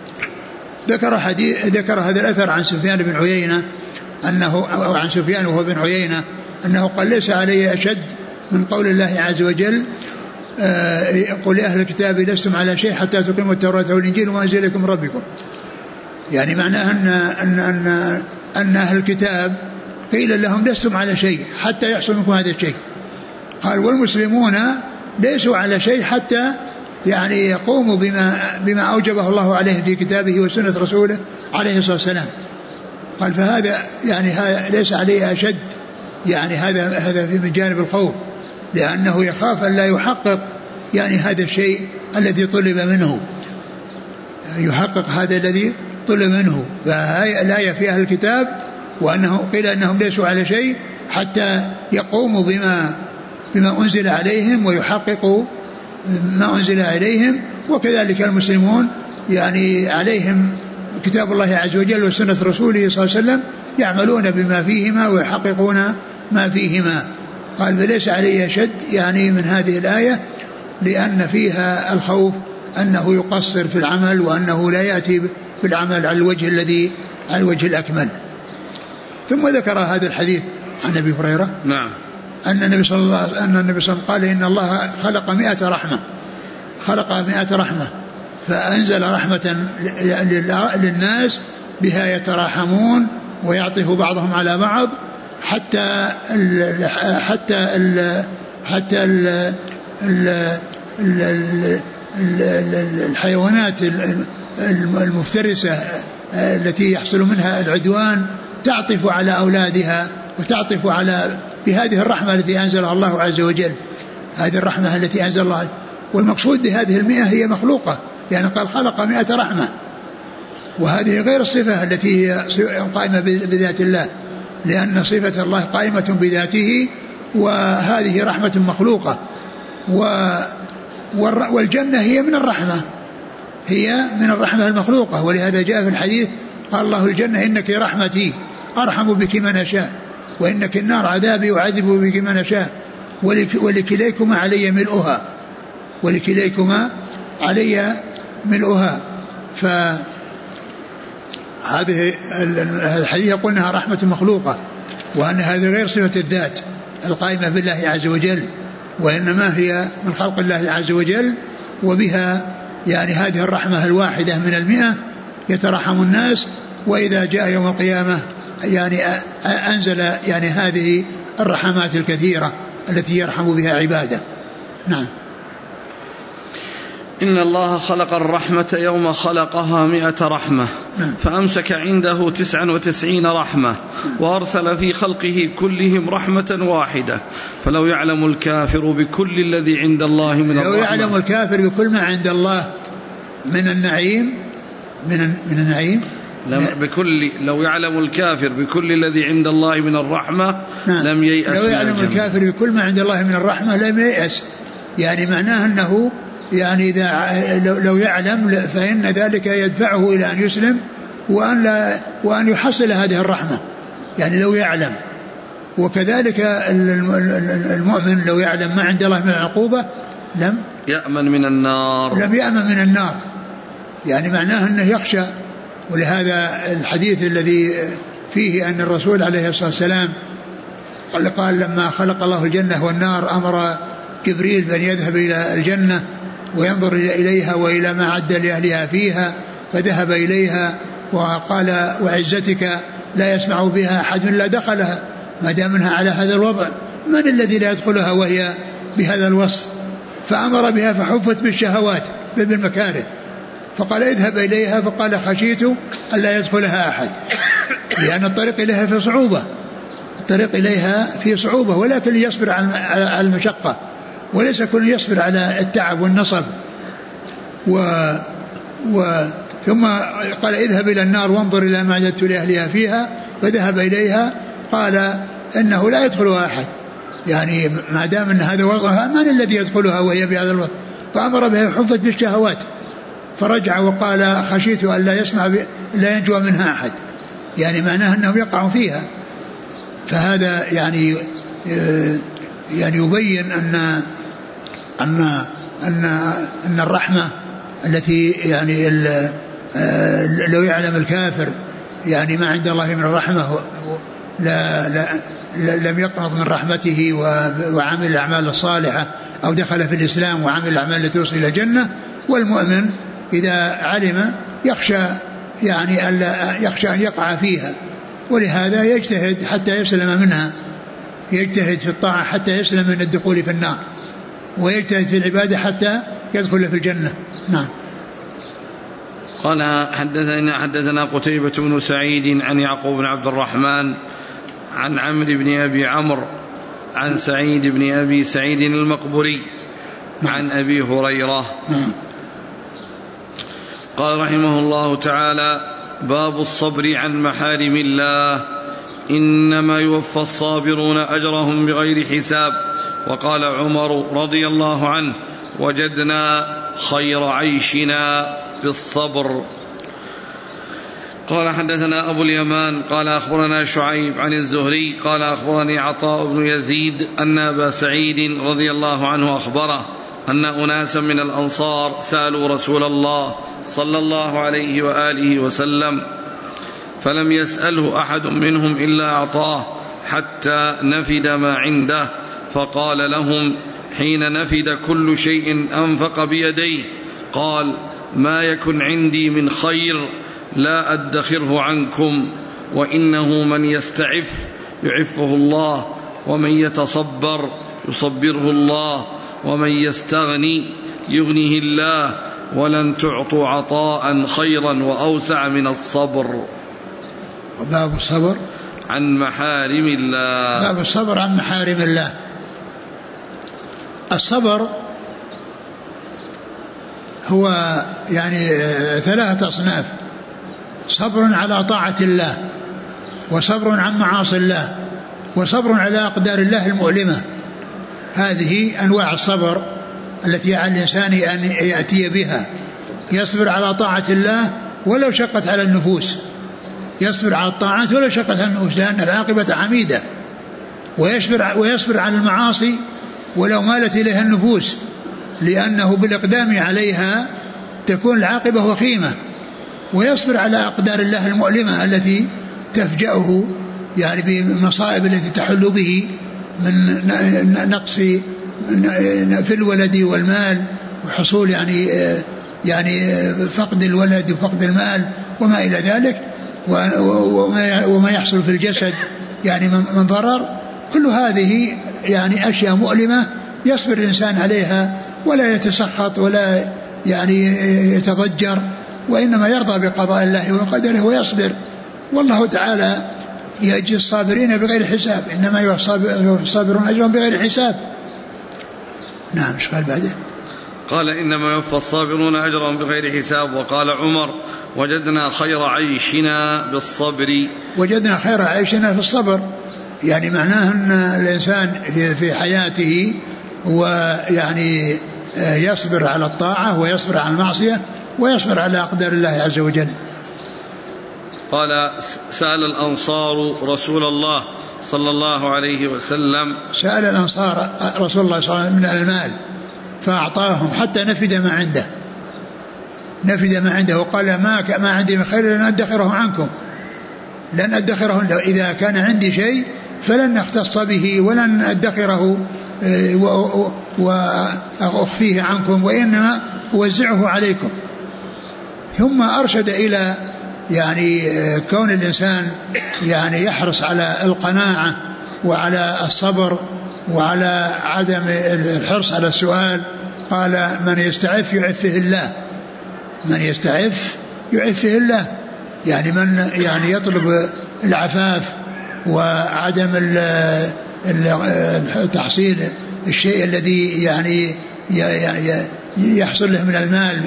ذكر هذا الأثر عن سفيان بن عيينة أنه، أو عن سفيان وهو بن عيينة أنه قال: ليس علي أشد من قول الله عز وجل: قل لأهل الكتاب لستم على شيء حتى تقيموا التوراة والإنجيل وما أنزل إليكم من ربكم. يعني معناه أن أهل الكتاب قيل لهم لستم على شيء حتى يحصل منكم هذا الشيء. قال: والمسلمون ليسوا على شيء حتى يعني يقوموا بما أوجبه الله عليه في كتابه وسنة رسوله عليه الصلاة والسلام. قال: فهذا يعني ليس عليه أشد، يعني هذا في من جانب الخوف، لأنه يخاف أن لا يحقق يعني هذا الشيء الذي طلب منه، يحقق هذا الذي طلب منه. فهي الآية في أهل الكتاب، وأنه قيل أنهم ليسوا على شيء حتى يقوموا بما أنزل عليهم ويحققوا ما أنزل عليهم. وكذلك المسلمون يعني عليهم كتاب الله عز وجل وسنة رسوله صلى الله عليه وسلم، يعملون بما فيهما ويحققون ما فيهما. قال: فليس عليه شد يعني من هذه الآية، لأن فيها الخوف أنه يقصر في العمل، وأنه لا يأتي بالعمل على الوجه الأكمل. ثم ذكر هذا الحديث عن أبي هريرة نعم أن النبي صلى الله عليه وسلم قال: إن الله خلق 100 رحمة، خلق 100 رحمة، فأنزل رحمة للناس بها يتراحمون ويعطف بعضهم على بعض، حتى الحيوانات المفترسة التي يحصل منها العدوان تعطف على أولادها وتعطف بهذه الرحمة التي أنزلها الله عز وجل، هذه الرحمة التي أنزل الله. والمقصود بهذه 100 هي مخلوقة، يعني قال خلق 100 رحمة، وهذه غير الصفة التي هي قائمة بذات الله، لأن صفة الله قائمة بذاته، وهذه رحمة مخلوقة. والجنة هي من الرحمة، هي من الرحمة المخلوقة، ولهذا جاء في الحديث قال الله: الجنة إنك رحمتي أرحم بك من أشاء، وإنك النار عذابي أعذب بك من أشاء، ولكليكما علي ملؤها، ولكليكما علي ملؤها. فهذه الحديث يقول أنها رحمة مخلوقة، وأن هذه غير صفة الذات القائمة بالله عز وجل، وإنما هي من خلق الله عز وجل، وبها يعني هذه الرحمة الواحدة من 100 يترحم الناس، وإذا جاء يوم القيامة يعني أنزل يعني هذه الرحمات الكثيرة التي يرحم بها عباده. نعم. إن الله خلق الرحمة يوم خلقها 100 رحمة، فأمسك عنده 99 رحمة، وأرسل في خلقه كلهم رحمة واحدة. فلو يعلم الكافر بكل الذي عند الله من الرحمة، لو يعلم الكافر بكل ما عند الله من النعيم من النعيم بكل لو يعلم الكافر بكل الذي عند الله من الرحمة لم ييأس. لو يعلم الكافر بكل ما عند الله من الرحمة لم ييأس، يعني معناه أنه يعني إذا لو يعلم فإن ذلك يدفعه إلى أن يسلم وأن يحصل هذه الرحمة، يعني لو يعلم. وكذلك المؤمن لو يعلم ما عند الله من العقوبة لم يأمن من النار، يعني معناه أنه يخشى. ولهذا الحديث الذي فيه أن الرسول عليه الصلاة والسلام قال لما خلق الله الجنة والنار أمر جبريل بأن يذهب إلى الجنة وينظر إليها وإلى ما عد لأهلها فيها، فذهب إليها وقال وعزتك لا يسمع بها أحد لا دخلها ما دام منها على هذا الوضع، من الذي لا يدخلها وهي بهذا الوصف؟ فأمر بها فحفت بالشهوات بالمكاره، فقال اذهب إليها، فقال خشيت ألا يدخلها أحد، لأن الطريق إليها في صعوبة، ولكن يصبر على المشقة، وليس كل يصبر على التعب والنصب. ثم قال اذهب إلى النار وانظر إلى ما عددت لأهلها فيها، فذهب إليها قال إنه لا يدخلها أحد، يعني ما دام أن هذا وضعها من الذي يدخلها وهي بهذا الوضع؟ فأمر بها حفت بالشهوات، فرجع وقال خشيت أن لا ينجو منها أحد، يعني معناه أنهم يقعوا فيها. فهذا يعني يبين أن الرحمة التي يعني لو يعلم الكافر يعني ما عند الله من الرحمة لم يقنط من رحمته وعمل الأعمال الصالحة أو دخل في الإسلام وعمل الأعمال التي توصل إلى الجنة. والمؤمن إذا علم يخشى أن يقع فيها، ولهذا يجتهد حتى يسلم منها، يجتهد في الطاعة حتى يسلم من الدخول في النار، ويجتهد في العبادة حتى يدخل في الجنة. نعم. قال حدثنا قتيبة بن سعيد عن يعقوب بن عبد الرحمن عن عمرو بن أبي عمرو عن سعيد بن أبي سعيد المقبري عن أبي هريرة قال رحمه الله تعالى: باب الصبر عن محارم الله، إنما يوفى الصابرون أجرهم بغير حساب. وقال عمر رضي الله عنه: وجدنا خير عيشنا بالصبر. قال حدثنا أبو اليمان قال أخبرنا شعيب عن الزهري قال أخبرني عطاء بن يزيد أن أبا سعيد رضي الله عنه أخبره أن أناسا من الأنصار سألوا رسول الله صلى الله عليه وآله وسلم، فلم يسأله أحد منهم إلا أعطاه حتى نفد ما عنده، فقال لهم حين نفد كل شيء أنفق بيديه، قال: ما يكن عندي من خير لا أدخره عنكم، وإنه من يستعف يعفه الله، ومن يتصبر يصبره الله، ومن يستغني يغنيه الله، ولن تعطوا عطاء خيرا وأوسع من الصبر. باب الصبر عن محارم الله. باب الصبر عن محارم الله. الصبر هو يعني 3 أصناف: صبر على طاعة الله، وصبر عن معاصي الله، وصبر على أقدار الله المؤلمة. هذه أنواع الصبر التي على الإنسان أن يأتي بها. يصبر على طاعة الله ولو شقت على النفوس، يصبر على الطاعات ولو شقت على النفوس، لأن العاقبة حميدة. ويصبر على المعاصي ولو مالت إليها النفوس، لأنه بالإقدام عليها تكون العاقبة وخيمة. ويصبر على أقدار الله المؤلمة التي تفجأه، يعني بالمصائب التي تحل به من نقص في الولد والمال، وحصول يعني فقد الولد وفقد المال وما إلى ذلك، وما يحصل في الجسد يعني من ضرر. كل هذه يعني أشياء مؤلمة يصبر الإنسان عليها، ولا يتسخط ولا يعني يتضجر، وإنما يرضى بقضاء الله وقدره ويصبر. والله تعالى يجزي الصابرين بغير حساب، إنما يوفى الصابرون أجرهم بغير حساب. نعم. ايش قال بعده؟ قال إنما يوفى الصابرون أجرهم بغير حساب. وقال عمر وجدنا خير عيشنا بالصبر. وجدنا خير عيشنا في الصبر، يعني معناه أن الإنسان في حياته ويعني يصبر على الطاعة ويصبر على المعصية ويصبر على أقدار الله عز وجل. قال سأل الأنصار رسول الله صلى الله عليه وسلم، سأل الأنصار رسول الله صلى الله عليه وسلم من المال فأعطاهم حتى نفد ما عنده وقال ما عندي من خير لن أدخره عنكم، لن أدخره، إذا كان عندي شيء فلن أختص به ولن أدخره وأخفيه عنكم وإنما أوزعه عليكم. ثم أرشد إلى يعني كون الإنسان يعني يحرص على القناعة وعلى الصبر وعلى عدم الحرص على السؤال. قال من يستعف يعفه الله، من يستعف يعفه الله، يعني من يعني يطلب العفاف وعدم تحصيل الشيء الذي يعني يحصل له من المال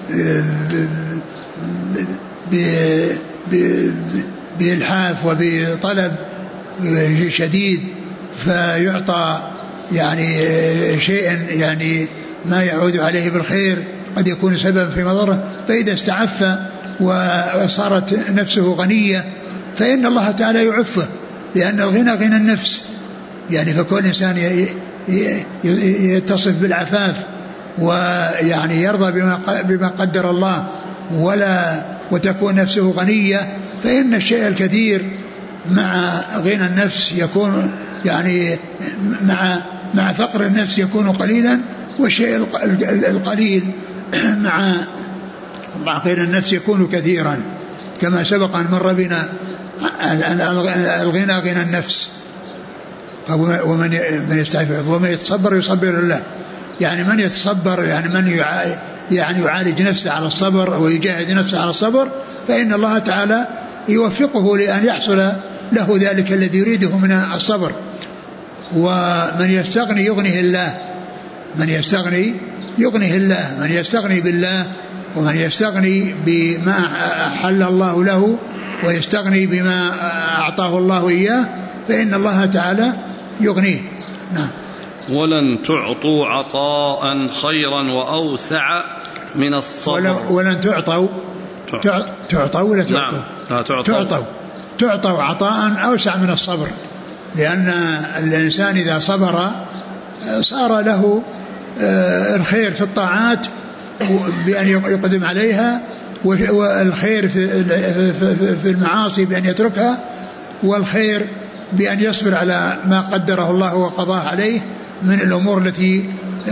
بإلحاف وبطلب شديد فيعطى يعني شيئا يعني ما يعود عليه بالخير قد يكون سببا في مضره. فإذا استعف وصارت نفسه غنية فإن الله تعالى يعفه، لأن الغنى غنى النفس، يعني فكل إنسان يتصف بالعفاف ويعني يرضى بما قدر الله وتكون نفسه غنية، فإن الشيء الكثير مع غنى النفس يكون يعني مع فقر النفس يكون قليلا، والشيء القليل مع غنى النفس يكون كثيرا، كما سبق أن مر بنا الغنى غنى النفس. ومن يستعفف ومن يتصبر يصبر الله، يعني من يتصبر يعني من يعني يعالج نفسه على الصبر ويجاهد نفسه على الصبر فإن الله تعالى يوفقه لأن يحصل له ذلك الذي يريده من الصبر. ومن يستغني يغنيه الله، من يستغني يغنيه الله، من يستغني بالله ومن يستغني بما أحل الله له ويستغني بما أعطاه الله إياه فإن الله تعالى يغنيه. نعم. ولن تعطوا عطاء خيرا وأوسع من الصبر. ولن تعطوا ولا تعطوا؟ نعم. تعطوا عطاء أوسع من الصبر، لأن الإنسان إذا صبر صار له الخير في الطاعات بأن يقدم عليها، والخير في المعاصي بأن يتركها، والخير بأن يصبر على ما قدره الله وقضاه عليه من الأمور التي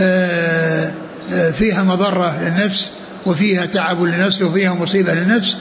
فيها مضرة للنفس وفيها تعب للنفس وفيها مصيبة للنفس.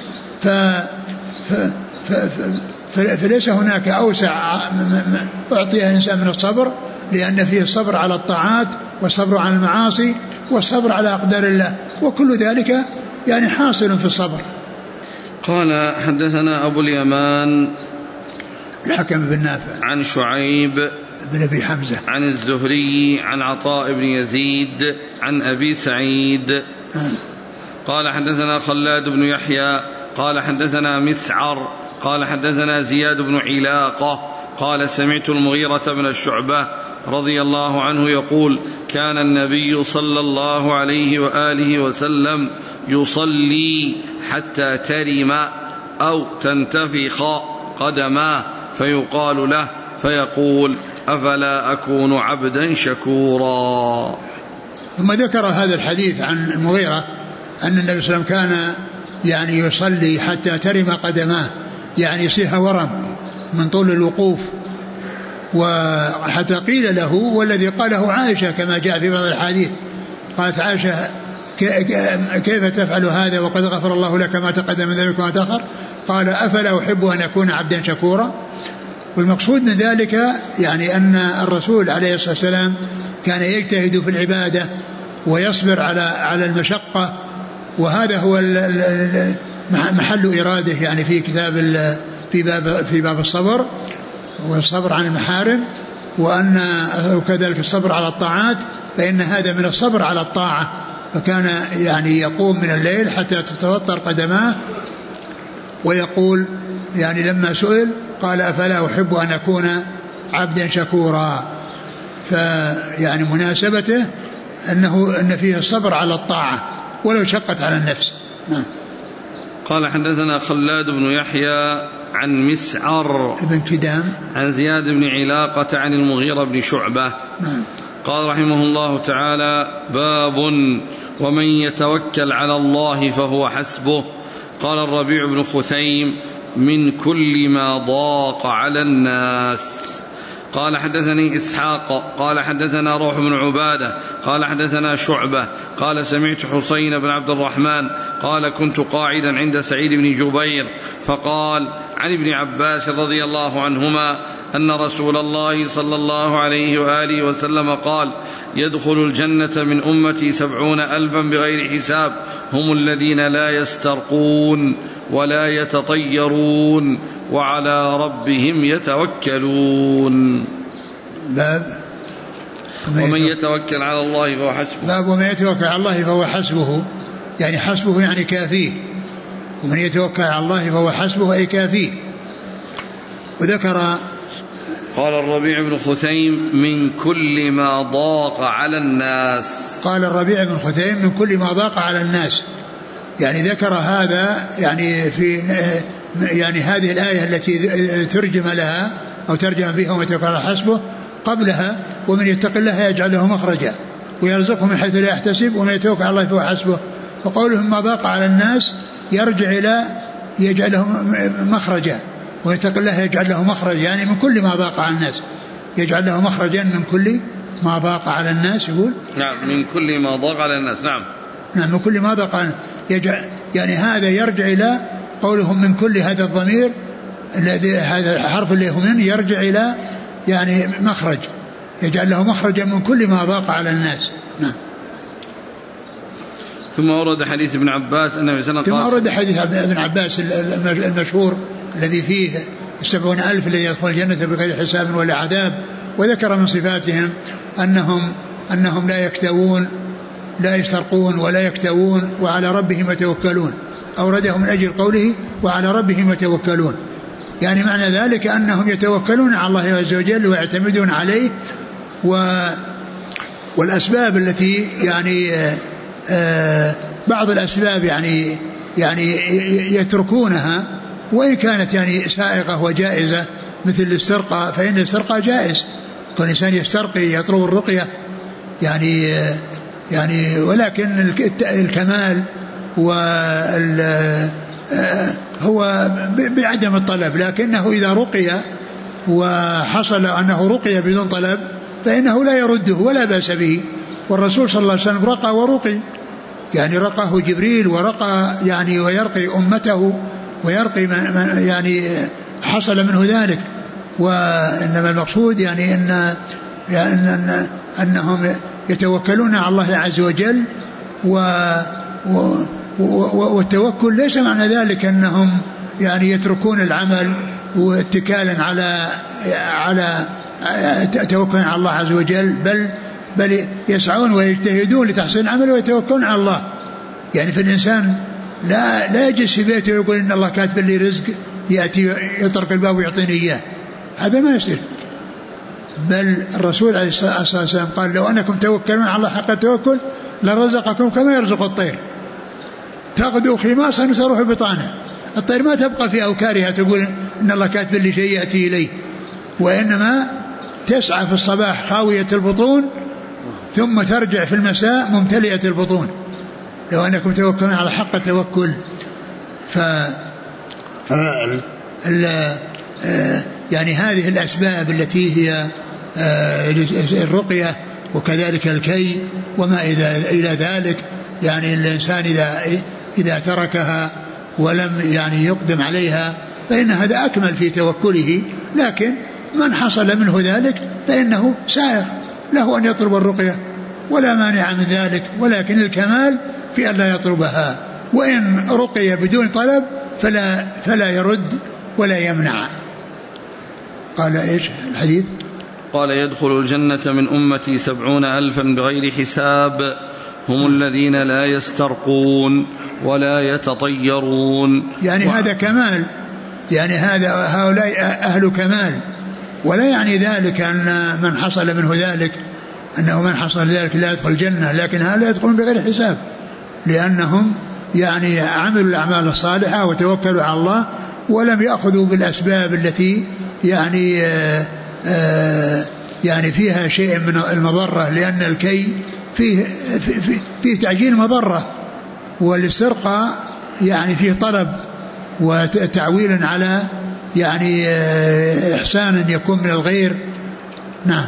فليس هناك أوسع أعطيها الإنسان من الصبر، لأن فيه الصبر على الطاعات والصبر على المعاصي والصبر على أقدار الله، وكل ذلك يعني حاصل في الصبر. قال حدثنا أبو اليمان الحكم بن نافع عن شعيب بن أبي حمزة عن الزهري عن عطاء بن يزيد عن أبي سعيد قال حدثنا خلاد بن يحيى قال حدثنا مسعر قال حدثنا زياد بن علاقة قال سمعت المغيرة بن الشعبة رضي الله عنه يقول كان النبي صلى الله عليه وآله وسلم يصلي حتى ترم أو تنتفخ قدماه فيقال له فيقول أفلا أكون عبدا شكورا. ثم ذكر هذا الحديث عن المغيرة أن النبي صلى الله عليه وسلم كان يعني يصلي حتى ترم قدماه، يعني يصيح ورم من طول الوقوف، وحتى قيل له والذي قاله عائشة كما جاء في بعض الحديث، قالت عائشة كيف تفعل هذا وقد غفر الله لك ما تقدم من ذنبك وما تأخر؟ قال أفلا أحب أن أكون عبدا شكورا. والمقصود من ذلك يعني أن الرسول عليه الصلاة والسلام كان يجتهد في العبادة ويصبر على المشقة، وهذا هو محل إراده يعني في كتاب في باب الصبر والصبر عن المحارم، وكذلك الصبر على الطاعات، فإن هذا من الصبر على الطاعة فكان يعني يقوم من الليل حتى تتوتر قدماه، ويقول يعني لما سئل قال أفلا أحب أن أكون عبدا شكورا. فيعني مناسبته أن فيه الصبر على الطاعة ولو شقت على النفس. قال حدثنا خلاد بن يحيى عن مسعر ابن كدام عن زياد بن علاقة عن المغيرة بن شعبة قال رحمه الله تعالى: باب ومن يتوكل على الله فهو حسبه. قال الربيع بن خثيم: من كل ما ضاق على الناس. قال حدثني إسحاق قال حدثنا روح بن عبادة قال حدثنا شعبة قال سمعت حسين بن عبد الرحمن قال كنت قاعدا عند سعيد بن جبير فقال عن ابن عباس رضي الله عنهما أن رسول الله صلى الله عليه وآله وسلم قال: يدخل الجنة من أمتي 70,000 بغير حساب، هم الذين لا يسترقون ولا يتطيرون وعلى ربهم يتوكلون. باب ومن يتوكل على الله فهو حسبه. باب ومن يتوكل على الله فهو حسبه، يعني حسبه يعني كافيه. ومن يتوكل على الله فهو حسبه أي كافيه. وذكر قال الربيع بن خثيم: من كل ما ضاق على الناس. قال الربيع بن خثيم: من كل ما ضاق على الناس، يعني ذكر هذا يعني في يعني هذه الآية التي ترجم لها أو ترجم بها ومن يتوكل على حسبه قبلها: ومن يتق الله يجعل له مخرجا ويرزقه من حيث لا يحتسب ومن يتوكل على الله فهو حسبه. وقوله ما ضاق على الناس يرجع إلى يجعل له مخرجا، ويتق الله يجعل له مخرجا، يعني من كل ما ضاق على الناس يجعل له مخرجا من كل ما ضاق على الناس. يقول نعم من كل ما ضاق على الناس. نعم من كل ما ضاق على يجعل، يعني هذا يرجع إلى قولهم من كل، هذا الضمير الذي هذا حرف اللي هو من يرجع إلى يعني مخرج، يجعل له مخرجا من كل ما ضاق على الناس. نعم. ثم ورد حديث ابن عباس أنه ثم ورد حديث ابن عباس المشهور الذي فيه 70,000 الذين يدخلون الجنة بغير حساب ولا عذاب، وذكر من صفاتهم أنهم لا يكتوون لا يسترقون ولا يكتوون وعلى ربهم يتوكلون. أورده من أجل قوله وعلى ربهم يتوكلون، يعني معنى ذلك أنهم يتوكلون على الله عز وجل ويعتمدون عليه. والأسباب التي يعني بعض الأسباب يعني يتركونها وإن كانت يعني سائغة وجائزة، مثل الاسترقاء، فإن الاسترقاء جائز، كل إنسان يسترقي يطلب الرقية يعني ولكن الكمال هو بعدم الطلب، لكنه إذا رقي وحصل أنه رقي بدون طلب فإنه لا يرده ولا بأس به. والرسول صلى الله عليه وسلم رقى ورقي، يعني رقاه جبريل ورقى يعني ويرقي أمته ويرقي يعني حصل منه ذلك. وإنما المقصود يعني أنهم يتوكلون على الله عز وجل، والتوكل ليس معنى ذلك أنهم يعني يتركون العمل واتكالا على توكل على الله عز وجل، بل يسعون ويجتهدون لتحسين العمل ويتوكلون على الله. يعني في الإنسان لا يجلس في بيته ويقول إن الله كاتب لي رزق يأتي يطرق الباب ويعطيني إياه، هذا ما يصير. بل الرسول عليه الصلاة والسلام قال: لو أنكم توكلون على الله حق التوكل لرزقكم كما يرزق الطير تغدو خماصا وتروح بطانا. الطير ما تبقى في أوكارها تقول إن الله كاتب لي شيء يأتي إليه، وإنما تسعى في الصباح خاوية البطون ثم ترجع في المساء ممتلئة البطون. لو أنكم توكلون على حق التوكل يعني هذه الأسباب التي هي الرقية وكذلك الكي وما إلى ذلك، يعني الإنسان إذا تركها ولم يعني يقدم عليها فإن هذا أكمل في توكله. لكن من حصل منه ذلك فإنه سائغ له أن يطلب الرقية ولا مانع من ذلك، ولكن الكمال في أن لا يطلبها، وإن رقي بدون طلب فلا يرد ولا يمنع. قال إيش الحديث؟ قال يدخل الجنة من أمتي 70,000 بغير حساب، هم الذين لا يسترقون ولا يتطيرون. يعني هذا كمال، يعني هؤلاء أهل كمال، ولا يعني ذلك أن من حصل منه ذلك أنه من حصل ذلك لا يدخل الجنة، لكن هؤلاء يدخلون بغير حساب، لأنهم يعني عملوا الأعمال الصالحة وتوكلوا على الله ولم يأخذوا بالأسباب التي يعني فيها شيء من المضرة، لأن الكي فيه تعجيل مضرة، والاسترقاء يعني فيه طلب وتعويل على يعني إحسان يكون من الغير. نعم.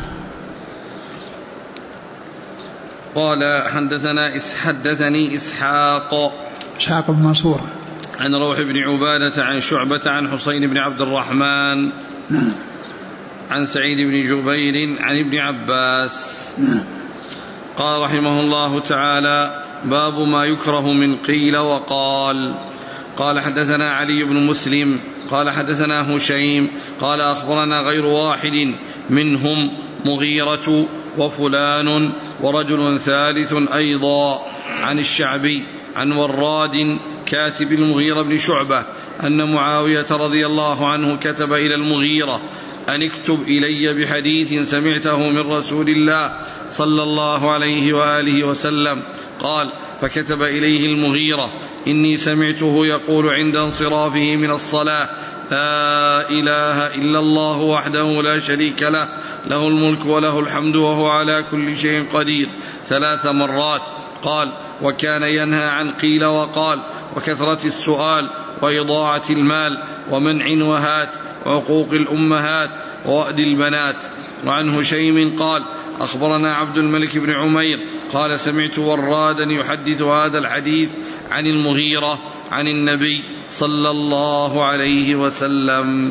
قال حدثني إسحاق بن منصور عن روح بن عبادة عن شعبة عن حسين بن عبد الرحمن نعم عن سعيد بن جبير عن ابن عباس نعم. قال رحمه الله تعالى: باب ما يكره من قيل وقال. قال حدثنا علي بن مسلم قال حدثنا هشيم قال أخبرنا غير واحد منهم مغيرة وفلان ورجل ثالث أيضا عن الشعبي عن وراد كاتب المغيرة بن شعبة أن معاوية رضي الله عنه كتب إلى المغيرة أن اكتب إلي بحديث سمعته من رسول الله صلى الله عليه وآله وسلم. قال: فكتب إليه المغيرة: إني سمعته يقول عند انصرافه من الصلاة: لا إله إلا الله وحده لا شريك له، له الملك وله الحمد وهو على كل شيء قدير 3 مرات. قال: وكان ينهى عن قيل وقال وكثرة السؤال وإضاعة المال ومنع وهات وعقوق الأمهات ووأد البنات. وعن هشيم قال: أخبرنا عبد الملك بن عمير قال: سمعت ورادا يحدث هذا الحديث عن المغيرة عن النبي صلى الله عليه وسلم.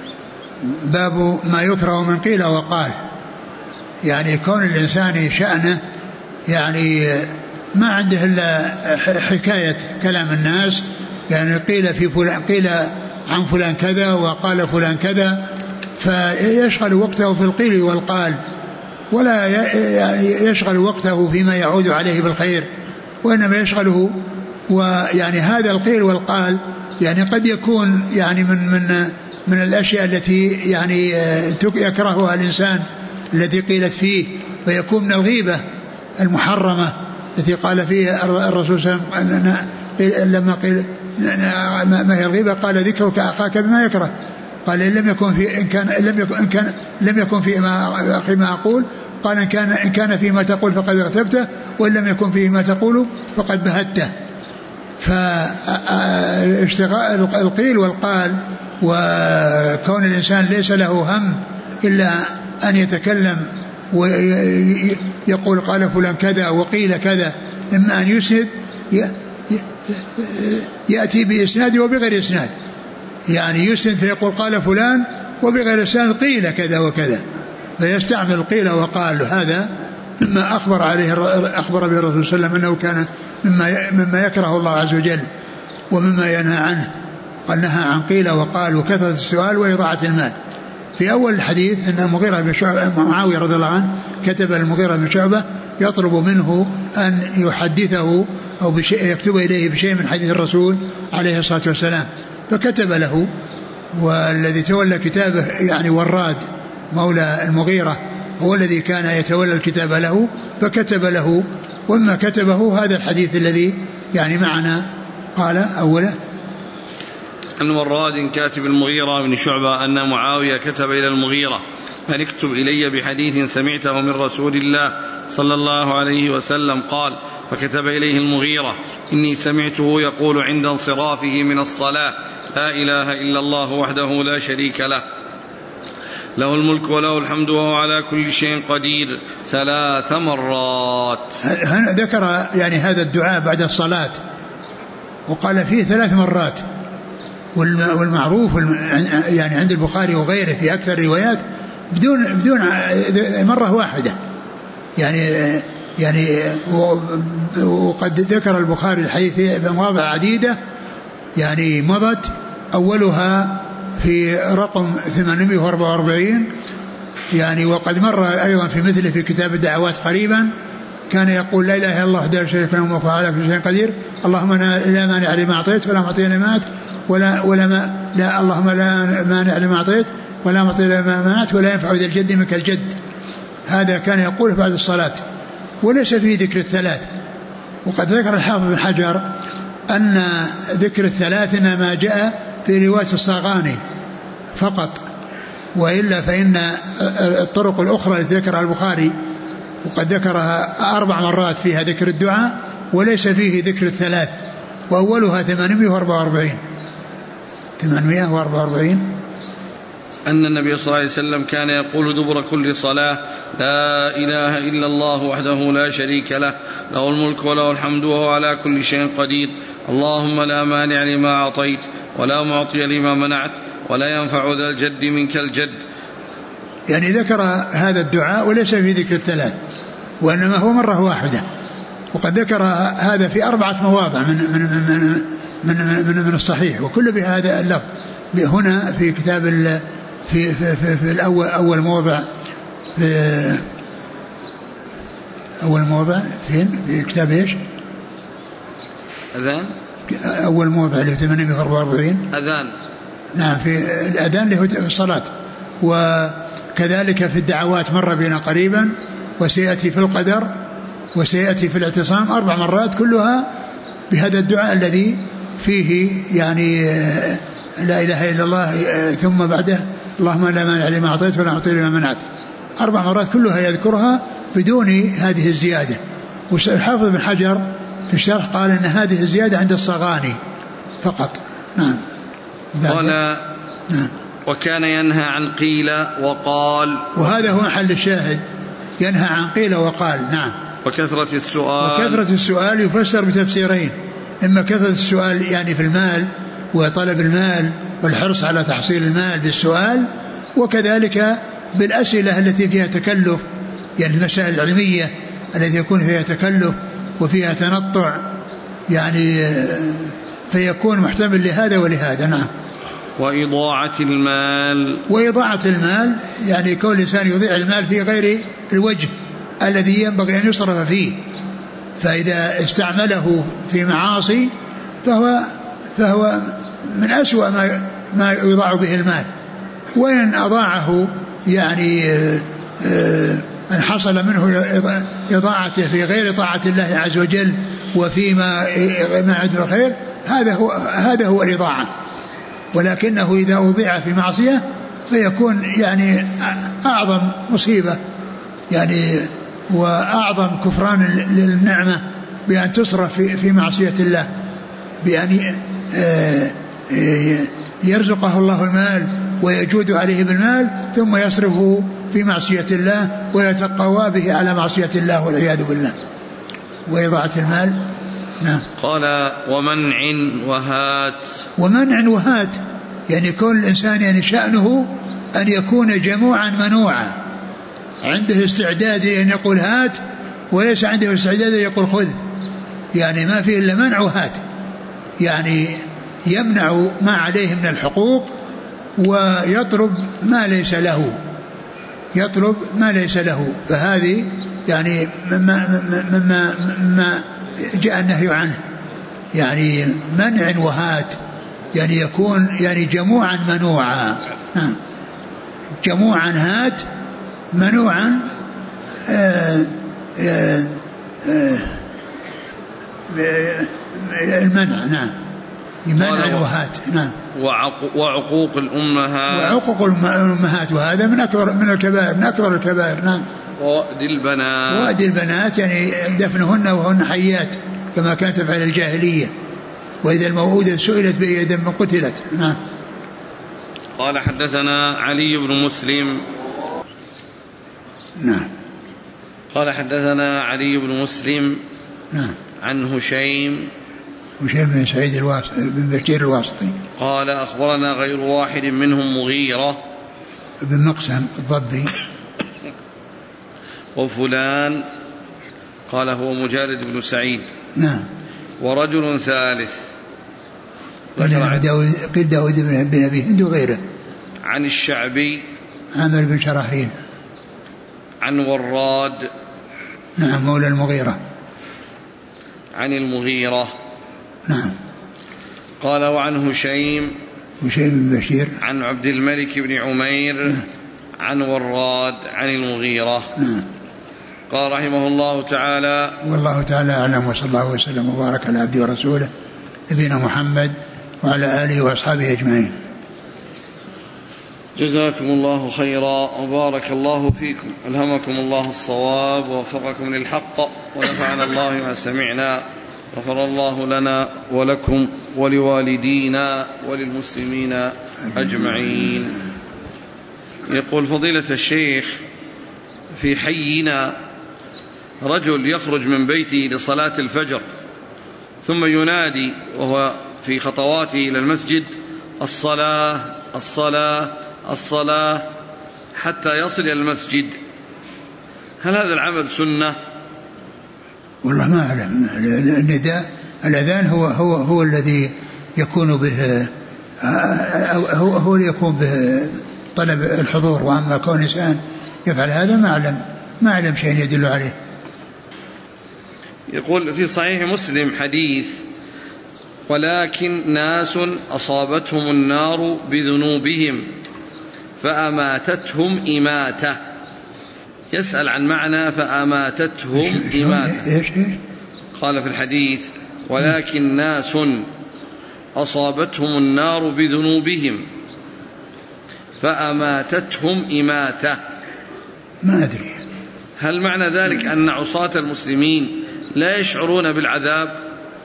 باب ما يكره من قيل وقال، يعني كون الإنسان شأنه يعني ما عنده إلا حكاية كلام الناس، يعني قيل عن فلان كذا وقال فلان كذا، فيشغل وقته في القيل والقال، ولا يشغل وقته فيما يعود عليه بالخير، وإنما يشغله. ويعني هذا القيل والقال يعني قد يكون يعني من الأشياء التي يعني يكرهها الإنسان التي قيلت فيه، فيكون من الغيبة المحرمة التي قال فيها الرسول صلى الله عليه وسلم لما قيل ما هي الغيبة؟ قال: ذكرك أخاك بما يكره. قال: إن لم يكن في ما أقول، قال: إن كان فيما تقول فقد اغتبته، وإن لم يكن فيه ما تقول فقد بهته. فاشتغال القيل والقال، وكون الإنسان ليس له هم إلا أن يتكلم ويقول قال فلان كذا وقيل كذا، إما أن يسند يأتي بإسناد وبغير إسناد، يعني يسند فيقول قال فلان وبغير إسناد قيل كذا وكذا، فيستعمل القيل وقال. هذا مما أخبر به الرسول صلى الله عليه وسلم أنه كان مما يكره الله عز وجل ومما ينهى عنه. قال: نهى عن قيل وقال وكثرة السؤال وإضاعة المال. في أول الحديث أن المغيرة بن شعبة معاوية رضي الله عنه كتب المغيرة بن شعبة يطلب منه أن يحدثه أو يكتب إليه بشيء من حديث الرسول عليه الصلاة والسلام، فكتب له. والذي تولى كتابه يعني وراد مولى المغيرة هو الذي كان يتولى الكتاب له، فكتب له، وما كتبه هذا الحديث الذي يعني معنا. قال: أوله عن وراد كاتب المغيرة بن شعبة أن معاوية كتب إلى المغيرة أن اكتب إلي بحديث سمعته من رسول الله صلى الله عليه وسلم. قال: فكتب إليه المغيرة: إني سمعته يقول عند انصرافه من الصلاة: لا إله إلا الله وحده لا شريك له، له الملك وله الحمد وهو على كل شيء قدير 3 مرات. ذكر يعني هذا الدعاء بعد الصلاة وقال فيه 3 مرات، والمعروف يعني عند البخاري وغيره في أكثر الروايات بدون مرة واحدة، يعني وقد ذكر البخاري الحديث في مواضع عديدة يعني مضت، أولها في رقم 844 يعني وقد مر أيضا في مثله في كتاب الدعوات قريبا، كان يقول لا إله إلا الله وحده لا شريك له وهو على كل شيء قدير، اللهم لا مانع لما أعطيت ولا معطي لما منعت اللهم لا مانع لما أعطيت ولا معطي لما منعت ولا ينفع ذا الجد منك الجد. هذا كان يقوله بعد الصلاة، وليس فيه ذكر الثلاث. وقد ذكر الحافظ بن حجر أن ذكر الثلاث إنما جاء في رواية الصاغاني فقط، وإلا فإن الطرق الأخرى التي ذكرها البخاري وقد ذكرها 4 مرات فيها ذكر الدعاء وليس فيه ذكر الثلاث، وأولها 844 أن النبي صلى الله عليه وسلم كان يقول دبر كل صلاة لا إله إلا الله وحده لا شريك له له الملك وله الحمد وهو على كل شيء قدير، اللهم لا مانع لما أعطيت ولا معطي لما منعت ولا ينفع ذا الجد منك الجد. يعني ذكر هذا الدعاء وليس في ذكر الثلاث، وإنما هو مرة واحدة. وقد ذكر هذا في 4 مواضع من الصحيح، وكل بهذا اللفظ. هنا في كتاب في الأول أول موضع أول موضع فين في كتاب إيش؟ أذان. أول موضع اللي 844 أذان. نعم، في الأذان اللي هو في الصلاة. وكذلك في الدعوات مر بنا قريبا، وسيأتي في القدر، وسيأتي في الاعتصام 4 مرات كلها بهذا الدعاء الذي فيه يعني لا إله إلا الله ثم بعده اللهم لا مانع لما أعطيت ولا معطي لما منعت. 4 مرات كلها يذكرها بدون هذه الزيادة. والحافظ بن حجر في الشرح قال إن هذه الزيادة عند الصاغاني فقط. نعم. قال نعم. وكان ينهى عن قيل وقال، وهذا هو محل الشاهد، ينهى عن قيل وقال. نعم. وكثرة السؤال يفسر بتفسيرين: إما كثرة السؤال يعني في المال وطلب المال والحرص على تحصيل المال بالسؤال، وكذلك بالأسئلة التي فيها تكلف، يعني المسائل العلمية التي يكون فيها تكلف وفيها تنطع، يعني فيكون محتمل لهذا ولهذا. نعم. وإضاعة المال يعني كل إنسان يضيع المال في غير الوجه الذي ينبغي أن يصرف فيه، فإذا استعمله في معاصي فهو من أسوأ ما يضاع به المال. وإن أضاعه يعني أن حصل منه إضاعته في غير طاعة الله عز وجل وفيما عند الخير، هذا هو الإضاعة. ولكنه إذا أضيع في معصية فيكون يعني أعظم مصيبة، يعني وأعظم كفران للنعمة بأن تصرف في معصية الله، بأن يرزقه الله المال ويجود عليه بالمال ثم يصرفه في معصية الله ويتقوى به على معصية الله والعياذ بالله. وإضاعة المال. نعم. قال ومنع وهات يعني كل الإنسان يعني شأنه أن يكون جموعا منوعا، عنده استعداد أن يقول هات وليس عنده استعداد أن يقول خذ، يعني ما فيه إلا منع وهات، يعني يمنع ما عليه من الحقوق ويطلب ما ليس له، فهذه يعني مما جاء النهي عنه، يعني منع وهات، يعني يكون يعني جموعا منوعا. جموعا هات، منوعا المنع. نعم. منع وهات. نعم. وعقوق الأمهات، وهذا من أكبر الكبائر. نعم. وأد البنات يعني دفنهن وهن حيات كما كانت تفعل الجاهلية، وإذا الموءودة سئلت بأي ذنب قتلت. نعم. قال حدثنا علي بن مسلم. نعم. قال حدثنا علي بن مسلم. نعم. عن هشيم بن سعيد بن بشير الواسطي قال أخبرنا غير واحد منهم مغيرة بن مقسم الضبي وفلان قال هو مجالد بن سعيد. نعم. ورجل ثالث قيل داود بن أبي هند وغيره. عن الشعبي عامر بن شراحيل عن وراد نعم مولى المغيرة عن المغيرة نعم. قال وعن هشيم بن بشير عن عبد الملك بن عمير نعم. عن وراد عن المغيرة نعم. قال رحمه الله تعالى والله تعالى أعلم، وصلى الله وسلم وبارك على عبده ورسوله نبينا محمد وعلى آله وأصحابه أجمعين. جزاكم الله خيرا وبارك الله فيكم، ألهمكم الله الصواب ووفقكم للحق ونفعنا الله ما سمعنا، غفر الله لنا ولكم ولوالدينا وللمسلمين أجمعين. يقول فضيلة الشيخ: في حينا رجل يخرج من بيته لصلاة الفجر ثم ينادي وهو في خطواته إلى المسجد: الصلاة الصلاة الصلاة، حتى يصل إلى المسجد، هل هذا العمل سنة؟ والله ما أعلم. النداء الأذان هو الذي يكون به، هو اللي يكون به طلب الحضور، وأما كون إنسان يفعل هذا ما أعلم شيء يدل عليه. يقول في صحيح مسلم حديث: ولكن ناس أصابتهم النار بذنوبهم فأماتتهم إماتة. يسأل عن معنى فأماتتهم إماتة. قال في الحديث: ولكن ناس أصابتهم النار بذنوبهم فأماتتهم إماتة. ما أدري هل معنى ذلك أن عصاة المسلمين لا يشعرون بالعذاب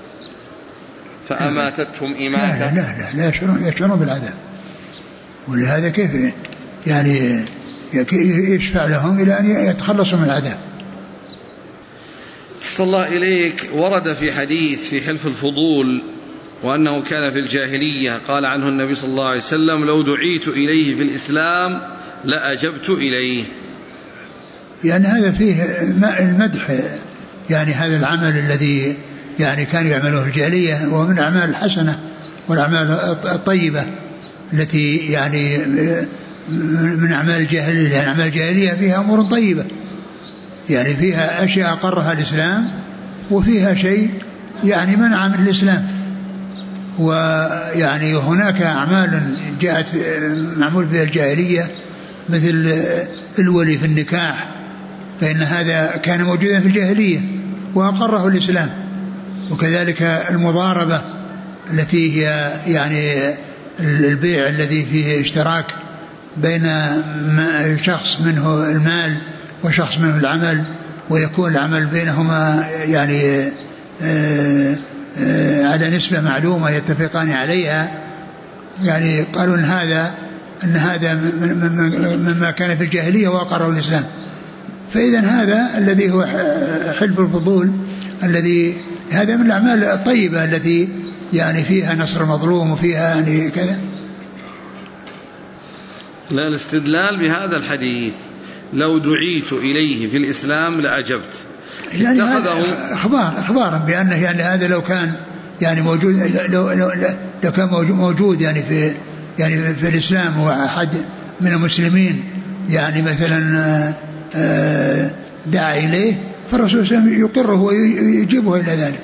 فأماتتهم إماتة؟ لا يشعرون بالعذاب، ولهذا كيف يعني يشفع لهم إلى أن يتخلصوا من العذاب. أحسن الله إليك. ورد في حديث في حلف الفضول وأنه كان في الجاهلية، قال عنه النبي صلى الله عليه وسلم: لو دعيت إليه في الإسلام لأجبت إليه. يعني هذا فيه المدح، يعني هذا العمل الذي يعني كانوا يعملوه في الجاهلية وهو من الأعمال الحسنة والأعمال الطيبة التي يعني من أعمال الجاهلية. يعني أعمال الجاهلية فيها أمور طيبة، يعني فيها أشياء أقرها الإسلام وفيها شيء يعني منع من الإسلام. ويعني هناك أعمال جاءت معمول بها الجاهلية مثل الولي في النكاح، فإن هذا كان موجودا في الجاهلية وأقره الإسلام. وكذلك المضاربة التي هي يعني البيع الذي فيه اشتراك بين شخص منه المال وشخص منه العمل، ويكون العمل بينهما يعني على نسبة معلومة يتفقان عليها. يعني قالوا أن هذا مما كان في الجاهلية وأقره الإسلام. فإذا هذا الذي هو حلف الفضول الذي هذا من الأعمال الطيبة التي يعني فيها نصر المظلوم وفيها يعني كذا. لا، الاستدلال بهذا الحديث: لو دعيت إليه في الإسلام لأجبت، يعني أخبارا بأنه يعني هذا لو كان يعني موجود، لو كان موجود يعني في الإسلام وأحد من المسلمين يعني مثلا دعا إليه، فالرسول صلى الله عليه وسلم يقره ويجيبه إلى ذلك.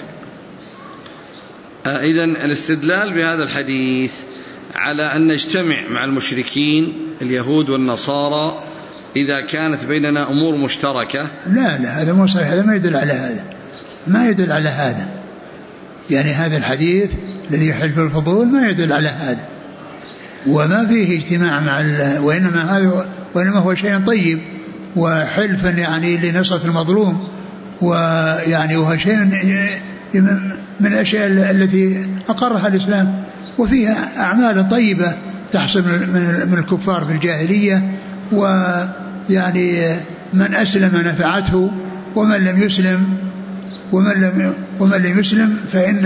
إذن الاستدلال بهذا الحديث على أن نجتمع مع المشركين اليهود والنصارى إذا كانت بيننا أمور مشتركة. لا هذا مو صحيح، هذا ما يدل على هذا، ما يدل على هذا. يعني هذا الحديث الذي يحلف الفضول ما يدل على هذا، وما فيه اجتماع مع وإنما هو شيء طيب وحلفا يعني لنصرة المظلوم، ويعني وهو شيء من الأشياء التي أقرها الإسلام، وفيها أعمال طيبة تحصل من الكفار في الجاهلية. ويعني من أسلم نفعته، ومن لم يسلم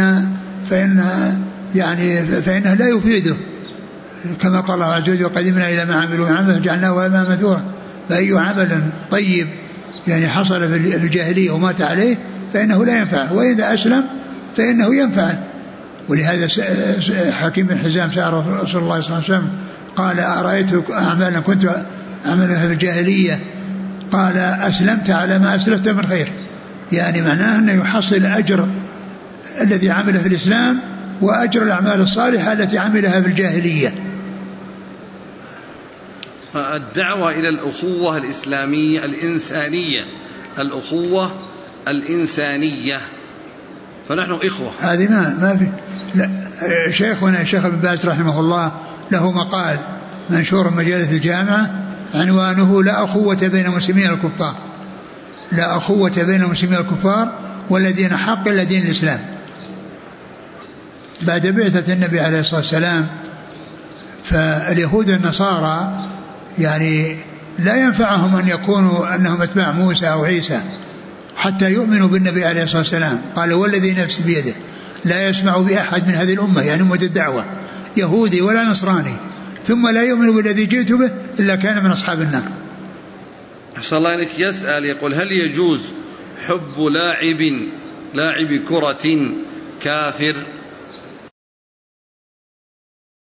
فإنه لا يفيده، كما قال الله عز وجل: وقدمنا إلى ما عملوا من عمل فجعلناه هباء منثورا. فأي عمل طيب يعني حصل في الجاهلية ومات عليه فإنه لا ينفعه، وإذا أسلم فإنه ينفعه. ولهذا حكيم بن حزام سأل رسول الله صلى الله عليه وسلم قال: أرأيت أعمالا كنت أعملها في الجاهلية قال أسلمت على ما أسلفت من خير، يعني معناه أنه يحصل أجر الذي عمله في الإسلام وأجر الأعمال الصالحة التي عملها في الجاهلية. الدعوة إلى الأخوة الإسلامية الإنسانية، الأخوة الإنسانية، فنحن إخوة. هذه ما في. لا، شيخنا الشيخ ابن باز رحمه الله له مقال منشور مجلة الجامعة عنوانه لا أخوة بين المسلمين الكفار، لا أخوة بين المسلمين الكفار والذين حق إلا دين الإسلام. بعد بعثة النبي عليه الصلاة والسلام فاليهود النصارى يعني لا ينفعهم أن يكونوا أنهم أتباع موسى أو عيسى حتى يؤمنوا بالنبي عليه الصلاة والسلام. قال والذي نفسي بيده لا يسمع بأحد من هذه الأمة، يعني أمة الدعوة، يهودي ولا نصراني، ثم لا يؤمن بالذي جئت به إلا كان من أصحاب النار. أحسن الله إليك. يسأل يقول هل يجوز حب لاعب كرة كافر؟